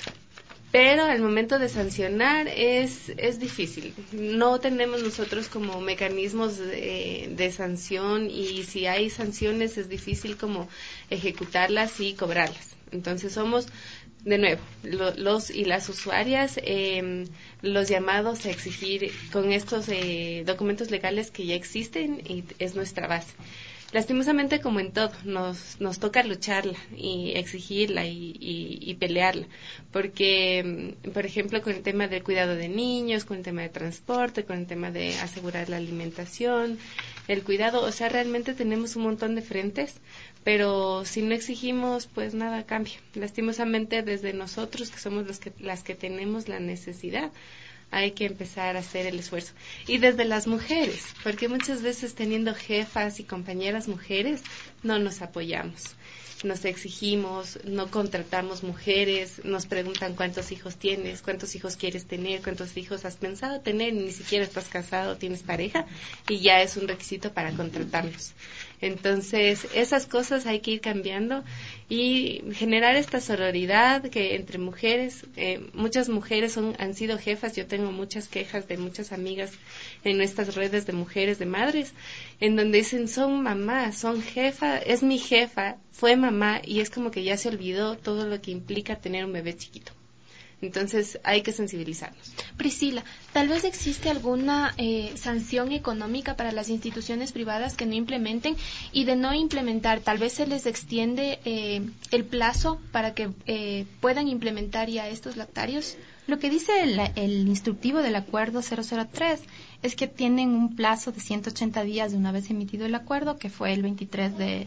Pero al momento de sancionar es, es difícil. No tenemos nosotros como mecanismos de, de sanción y si hay sanciones es difícil como ejecutarlas y cobrarlas. Entonces somos... De nuevo, lo, los y las usuarias, eh, los llamados a exigir con estos eh, documentos legales que ya existen y es nuestra base. Lastimosamente, como en todo, nos, nos toca lucharla y exigirla y, y, y pelearla, porque, por ejemplo, con el tema del cuidado de niños, con el tema de transporte, con el tema de asegurar la alimentación, el cuidado. O sea, realmente tenemos un montón de frentes, pero si no exigimos, pues nada cambia. Lastimosamente, desde nosotros, que somos los que, las que tenemos la necesidad, hay que empezar a hacer el esfuerzo. Y desde las mujeres, porque muchas veces teniendo jefas y compañeras mujeres, no nos apoyamos. Nos exigimos, no contratamos mujeres, nos preguntan cuántos hijos tienes, cuántos hijos quieres tener, cuántos hijos has pensado tener, ni siquiera estás casado, tienes pareja, y ya es un requisito para contratarlos. Entonces, esas cosas hay que ir cambiando y generar esta sororidad que entre mujeres, eh, muchas mujeres son, han sido jefas, yo tengo muchas quejas de muchas amigas en nuestras redes de mujeres, de madres, en donde dicen, son mamás, son jefa, es mi jefa, fue mamá, y es como que ya se olvidó todo lo que implica tener un bebé chiquito. Entonces hay que sensibilizarnos. Priscila, tal vez existe alguna eh, sanción económica para las instituciones privadas que no implementen, y de no implementar, tal vez se les extiende eh, el plazo para que eh, puedan implementar ya estos lactarios. Lo que dice el, el instructivo del acuerdo cero cero tres es que tienen un plazo de ciento ochenta días de una vez emitido el acuerdo, que fue el veintitrés de...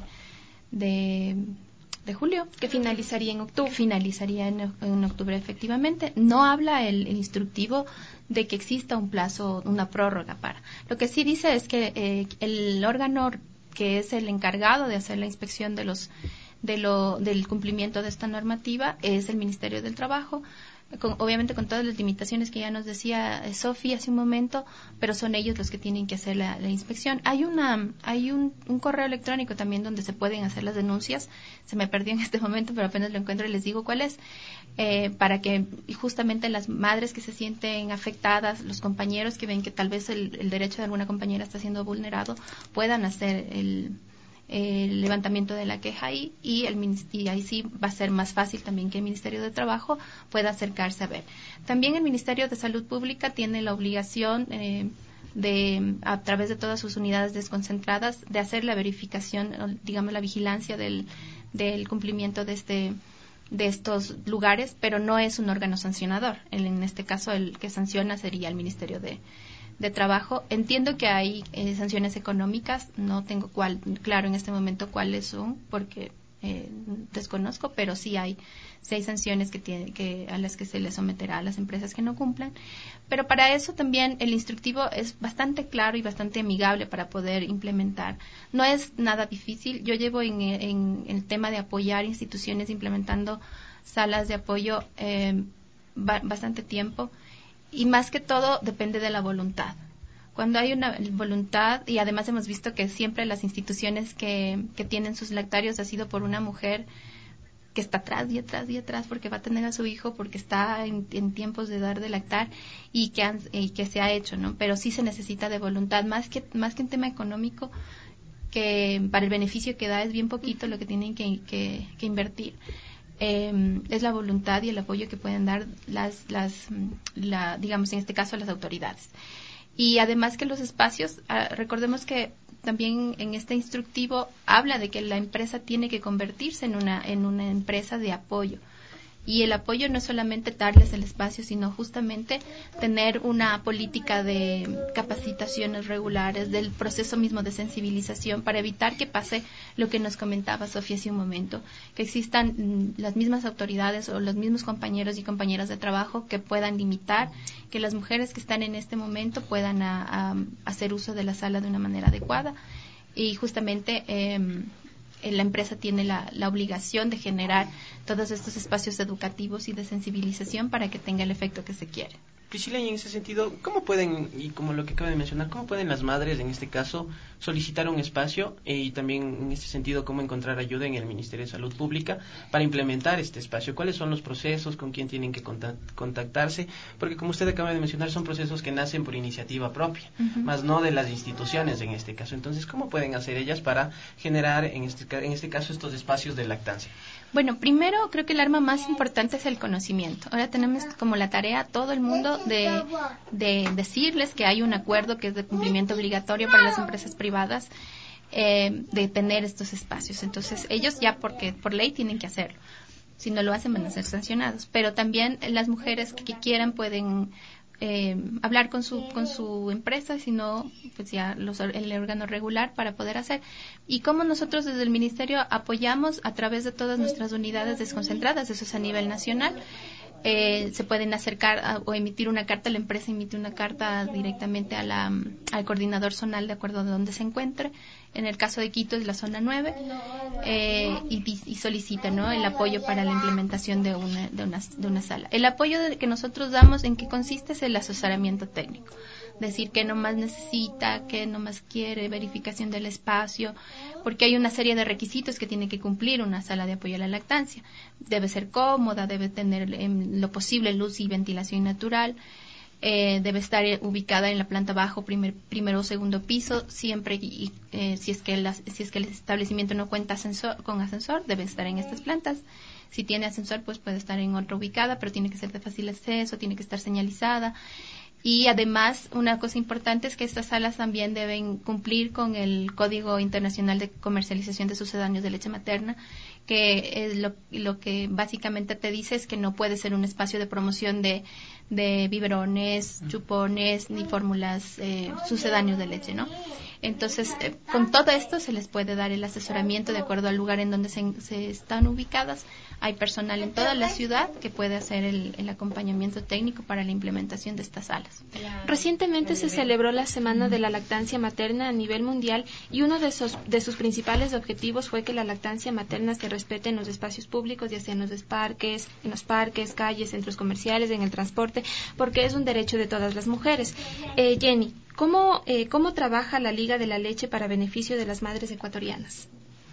de de julio, que finalizaría en octubre. Finalizaría en, en octubre, efectivamente. No habla el, el instructivo de que exista un plazo, una prórroga para. Lo que sí dice es que eh, el órgano que es el encargado de hacer la inspección de los de lo del cumplimiento de esta normativa es el Ministerio del Trabajo. Con, obviamente con todas las limitaciones que ya nos decía eh, Sofía hace un momento, pero son ellos los que tienen que hacer la, la inspección. Hay una hay un, un correo electrónico también donde se pueden hacer las denuncias. Se me perdió en este momento, pero apenas lo encuentro y les digo cuál es, eh, para que justamente las madres que se sienten afectadas, los compañeros que ven que tal vez el, el derecho de alguna compañera está siendo vulnerado, puedan hacer el el levantamiento de la queja ahí, y, el, y ahí sí va a ser más fácil también que el Ministerio de Trabajo pueda acercarse a ver. También el Ministerio de Salud Pública tiene la obligación eh, de, a través de todas sus unidades desconcentradas, de hacer la verificación, digamos la vigilancia del, del cumplimiento de este de estos lugares, pero no es un órgano sancionador. En, en este caso el que sanciona sería el Ministerio de de Trabajo. Entiendo que hay eh, sanciones económicas, no tengo cuál, claro en este momento cuáles son, porque eh, desconozco, pero sí hay, sí hay sanciones que tiene, que a las que se les someterá a las empresas que no cumplan. Pero para eso también el instructivo es bastante claro y bastante amigable para poder implementar. No es nada difícil. Yo llevo en, en el tema de apoyar instituciones implementando salas de apoyo eh, ba- bastante tiempo. Y más que todo depende de la voluntad. Cuando hay una voluntad, y además hemos visto que siempre las instituciones que, que tienen sus lactarios ha sido por una mujer que está atrás y atrás y atrás porque va a tener a su hijo, porque está en, en tiempos de dar de lactar, y que, han, y que se ha hecho, ¿no? Pero sí se necesita de voluntad, más que, más que un tema económico, que para el beneficio que da es bien poquito lo que tienen que, que, que invertir. Eh, es la voluntad y el apoyo que pueden dar las, las la, digamos en este caso las autoridades. Y además que los espacios, ah, recordemos que también en este instructivo habla de que la empresa tiene que convertirse en una en una empresa de apoyo. Y el apoyo no es solamente darles el espacio, sino justamente tener una política de capacitaciones regulares, del proceso mismo de sensibilización, para evitar que pase lo que nos comentaba Sofía hace un momento, que existan mm, las mismas autoridades o los mismos compañeros y compañeras de trabajo que puedan limitar que las mujeres que están en este momento puedan a, a, hacer uso de la sala de una manera adecuada. Y justamente eh, la empresa tiene la, la obligación de generar todos estos espacios educativos y de sensibilización para que tenga el efecto que se quiere. Priscila, y en ese sentido, ¿cómo pueden, y como lo que acaba de mencionar, cómo pueden las madres, en este caso, solicitar un espacio, eh, y también en este sentido, cómo encontrar ayuda en el Ministerio de Salud Pública para implementar este espacio? ¿Cuáles son los procesos? ¿Con quién tienen que contactarse? Porque, como usted acaba de mencionar, son procesos que nacen por iniciativa propia, uh-huh. más no de las instituciones en este caso. Entonces, ¿cómo pueden hacer ellas para generar, en este, en este caso, estos espacios de lactancia? Bueno, primero creo que el arma más importante es el conocimiento. Ahora tenemos como la tarea todo el mundo de, de decirles que hay un acuerdo que es de cumplimiento obligatorio para las empresas privadas, eh, de tener estos espacios. Entonces ellos ya porque por ley tienen que hacerlo. Si no lo hacen van a ser sancionados. Pero también las mujeres que, que quieran pueden eh, hablar con su con su empresa, sino pues ya los, el órgano regular para poder hacer. Y como nosotros desde el Ministerio apoyamos a través de todas nuestras unidades desconcentradas, eso es a nivel nacional. Eh, se pueden acercar a, o emitir una carta, la empresa emite una carta directamente a la, al coordinador zonal de acuerdo a donde se encuentre. En el caso de Quito es la zona nueve, eh, y, y solicita, ¿no?, el apoyo para la implementación de una, de una, de una sala. El apoyo de, que nosotros damos, ¿en qué consiste? Es el asesoramiento técnico. Decir qué nomás necesita, qué nomás quiere, verificación del espacio, porque hay una serie de requisitos que tiene que cumplir una sala de apoyo a la lactancia. Debe ser cómoda, debe tener en lo posible luz y ventilación natural, eh, debe estar ubicada en la planta bajo, primer, primero o segundo piso, siempre y, eh, si es que la, si es que el establecimiento no cuenta ascensor, con ascensor, debe estar en estas plantas. Si tiene ascensor, pues puede estar en otra ubicada, pero tiene que ser de fácil acceso, tiene que estar señalizada. Y además, una cosa importante es que estas salas también deben cumplir con el Código Internacional de Comercialización de Sucedáneos de Leche Materna, que es lo, lo que básicamente te dice es que no puede ser un espacio de promoción de, de biberones, chupones, ni fórmulas eh, sucedáneos de leche, ¿no? Entonces, eh, con todo esto se les puede dar el asesoramiento de acuerdo al lugar en donde se, se están ubicadas. Hay personal en toda la ciudad que puede hacer el, el acompañamiento técnico para la implementación de estas salas. Recientemente se celebró la Semana de la Lactancia Materna a nivel mundial y uno de sus, de sus principales objetivos fue que la lactancia materna se respete en los espacios públicos, ya sea en los parques, en los parques, calles, centros comerciales, en el transporte, porque es un derecho de todas las mujeres. Eh, Jenny, ¿cómo, eh, ¿cómo trabaja la Liga de la Leche para beneficio de las madres ecuatorianas?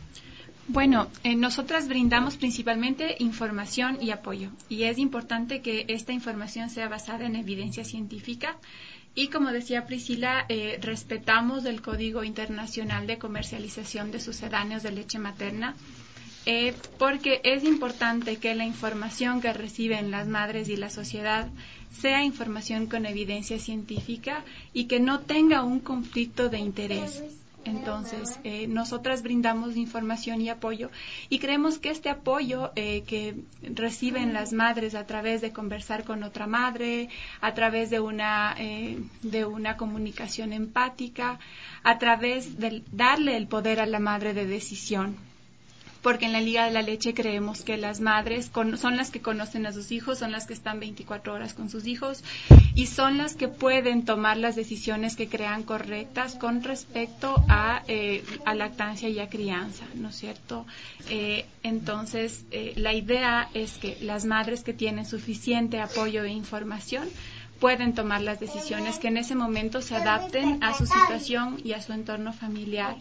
Bueno, eh, nosotras brindamos principalmente información y apoyo, y es importante que esta información sea basada en evidencia científica y, como decía Priscila, eh, respetamos el Código Internacional de Comercialización de Sucedáneos de Leche Materna, eh, porque es importante que la información que reciben las madres y la sociedad sea información con evidencia científica y que no tenga un conflicto de interés. Entonces, eh, nosotras brindamos información y apoyo y creemos que este apoyo eh, que reciben las madres a través de conversar con otra madre, a través de una, eh, de una comunicación empática, a través de darle el poder a la madre de decisión. Porque en la Liga de la Leche creemos que las madres con, son las que conocen a sus hijos, son las que están veinticuatro horas con sus hijos y son las que pueden tomar las decisiones que crean correctas con respecto a, eh, a lactancia y a crianza, ¿no es cierto? Eh, entonces, eh, la idea es que las madres que tienen suficiente apoyo e información pueden tomar las decisiones que en ese momento se adapten a su situación y a su entorno familiar.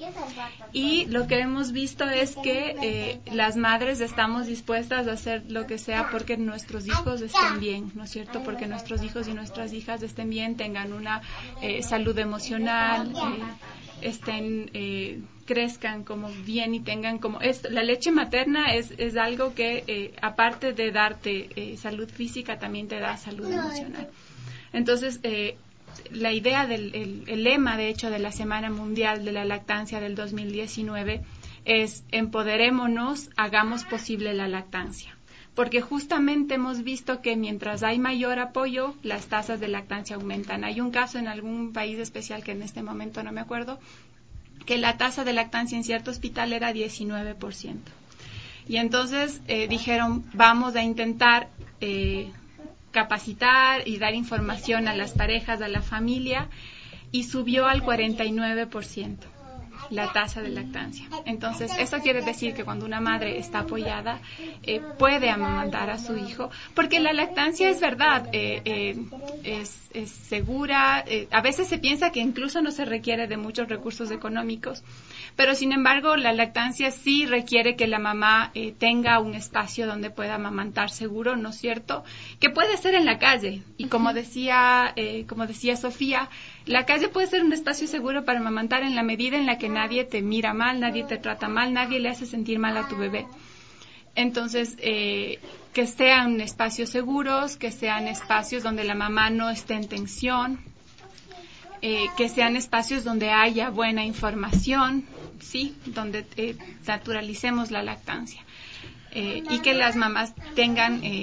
Y lo que hemos visto es que eh, las madres estamos dispuestas a hacer lo que sea porque nuestros hijos estén bien, ¿no es cierto? Porque nuestros hijos y nuestras hijas estén bien, tengan una eh, salud emocional, eh, estén, eh, crezcan como bien y tengan como... Es, la leche materna es, es algo que, eh, aparte de darte eh, salud física, también te da salud emocional. Entonces, eh, la idea del el, el lema, de hecho, de la Semana Mundial de la Lactancia del dos mil diecinueve es empoderémonos, hagamos posible la lactancia. Porque justamente hemos visto que mientras hay mayor apoyo, las tasas de lactancia aumentan. Hay un caso en algún país especial que en este momento no me acuerdo, que la tasa de lactancia en cierto hospital era diecinueve por ciento. Y entonces eh, dijeron, vamos a intentar... Eh, capacitar y dar información a las parejas, a la familia, y subió al cuarenta y nueve por ciento la tasa de lactancia. Entonces, eso quiere decir que cuando una madre está apoyada, eh, puede amamantar a su hijo, porque la lactancia es verdad, eh, eh, es, es segura, eh, a veces se piensa que incluso no se requiere de muchos recursos económicos, pero sin embargo la lactancia sí requiere que la mamá eh, tenga un espacio donde pueda amamantar seguro, ¿no es cierto? Que puede ser en la calle, y como decía, eh, como decía Sofía, la calle puede ser un espacio seguro para amamantar en la medida en la que nadie te mira mal, nadie te trata mal, nadie le hace sentir mal a tu bebé. Entonces, eh, que sean espacios seguros, que sean espacios donde la mamá no esté en tensión, eh, que sean espacios donde haya buena información, sí, donde eh, naturalicemos la lactancia. Eh, y que las mamás tengan eh,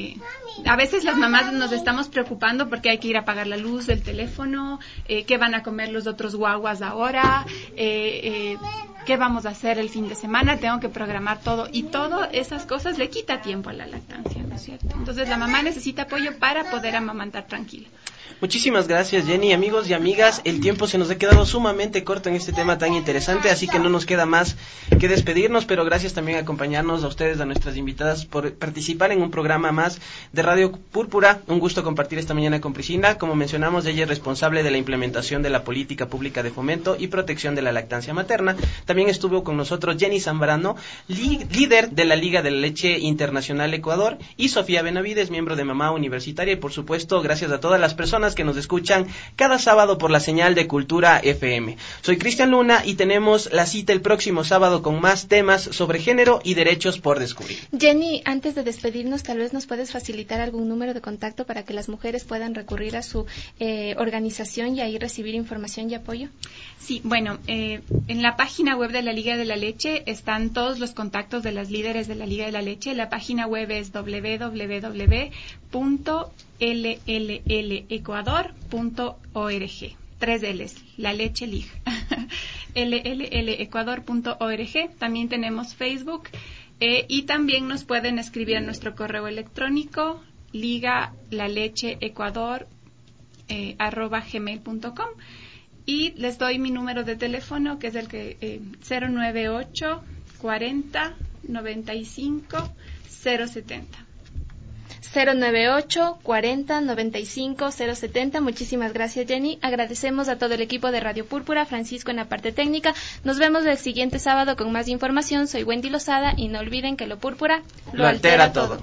a veces las mamás nos estamos preocupando porque hay que ir a pagar la luz del teléfono, eh, qué van a comer los otros guaguas ahora, eh, eh, qué vamos a hacer el fin de semana, tengo que programar todo, y todas esas cosas le quita tiempo a la lactancia, ¿no es cierto? Entonces la mamá necesita apoyo para poder amamantar tranquila. Muchísimas gracias, Jenny. Amigos y amigas, el tiempo se nos ha quedado sumamente corto en este tema tan interesante, así que no nos queda más que despedirnos, pero gracias también a acompañarnos a ustedes, a nuestras invitadas, por participar en un programa más de Radio Púrpura. Un gusto compartir esta mañana con Priscila. Como mencionamos, ella es responsable de la implementación de la política pública de fomento y protección de la lactancia materna. También estuvo con nosotros Jenny Zambrano, li- líder de la Liga de la Leche Internacional Ecuador, y Sofía Benavides, miembro de Mamá Universitaria, y por supuesto, gracias a todas las personas que nos escuchan cada sábado por la señal de Cultura F M. Soy Cristian Luna y tenemos la cita el próximo sábado con más temas sobre género y derechos por descubrir. Jenny, antes de despedirnos, tal vez nos puedes facilitar algún número de contacto para que las mujeres puedan recurrir a su eh, organización y ahí recibir información y apoyo. Sí, bueno, eh, en la página web de la Liga de la Leche están todos los contactos de las líderes de la Liga de la Leche. La página web es doble u doble u doble u punto l l l ecuador punto org. Tres L's, la leche lig. l l l ecuador punto org. También tenemos Facebook eh, y también nos pueden escribir a nuestro correo electrónico liga la leche ecuador eh, arroba gmail punto com. Y les doy mi número de teléfono, que es el que eh, cero nueve ocho cuarenta noventa y cinco cero setenta. cero nueve ocho cuarenta noventa y cinco cero setenta. Muchísimas gracias, Jenny. Agradecemos a todo el equipo de Radio Púrpura, Francisco en la parte técnica. Nos vemos el siguiente sábado con más información. Soy Wendy Lozada y no olviden que lo púrpura lo, lo altera, altera todo. todo.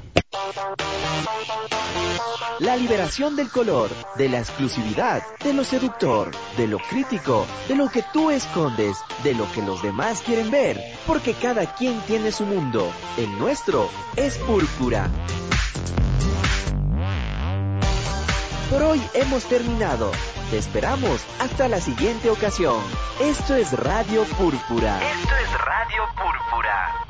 La liberación del color, de la exclusividad, de lo seductor, de lo crítico, de lo que tú escondes, de lo que los demás quieren ver, porque cada quien tiene su mundo. El nuestro es púrpura. Por hoy hemos terminado. Te esperamos hasta la siguiente ocasión. Esto es Radio Púrpura. Esto es Radio Púrpura.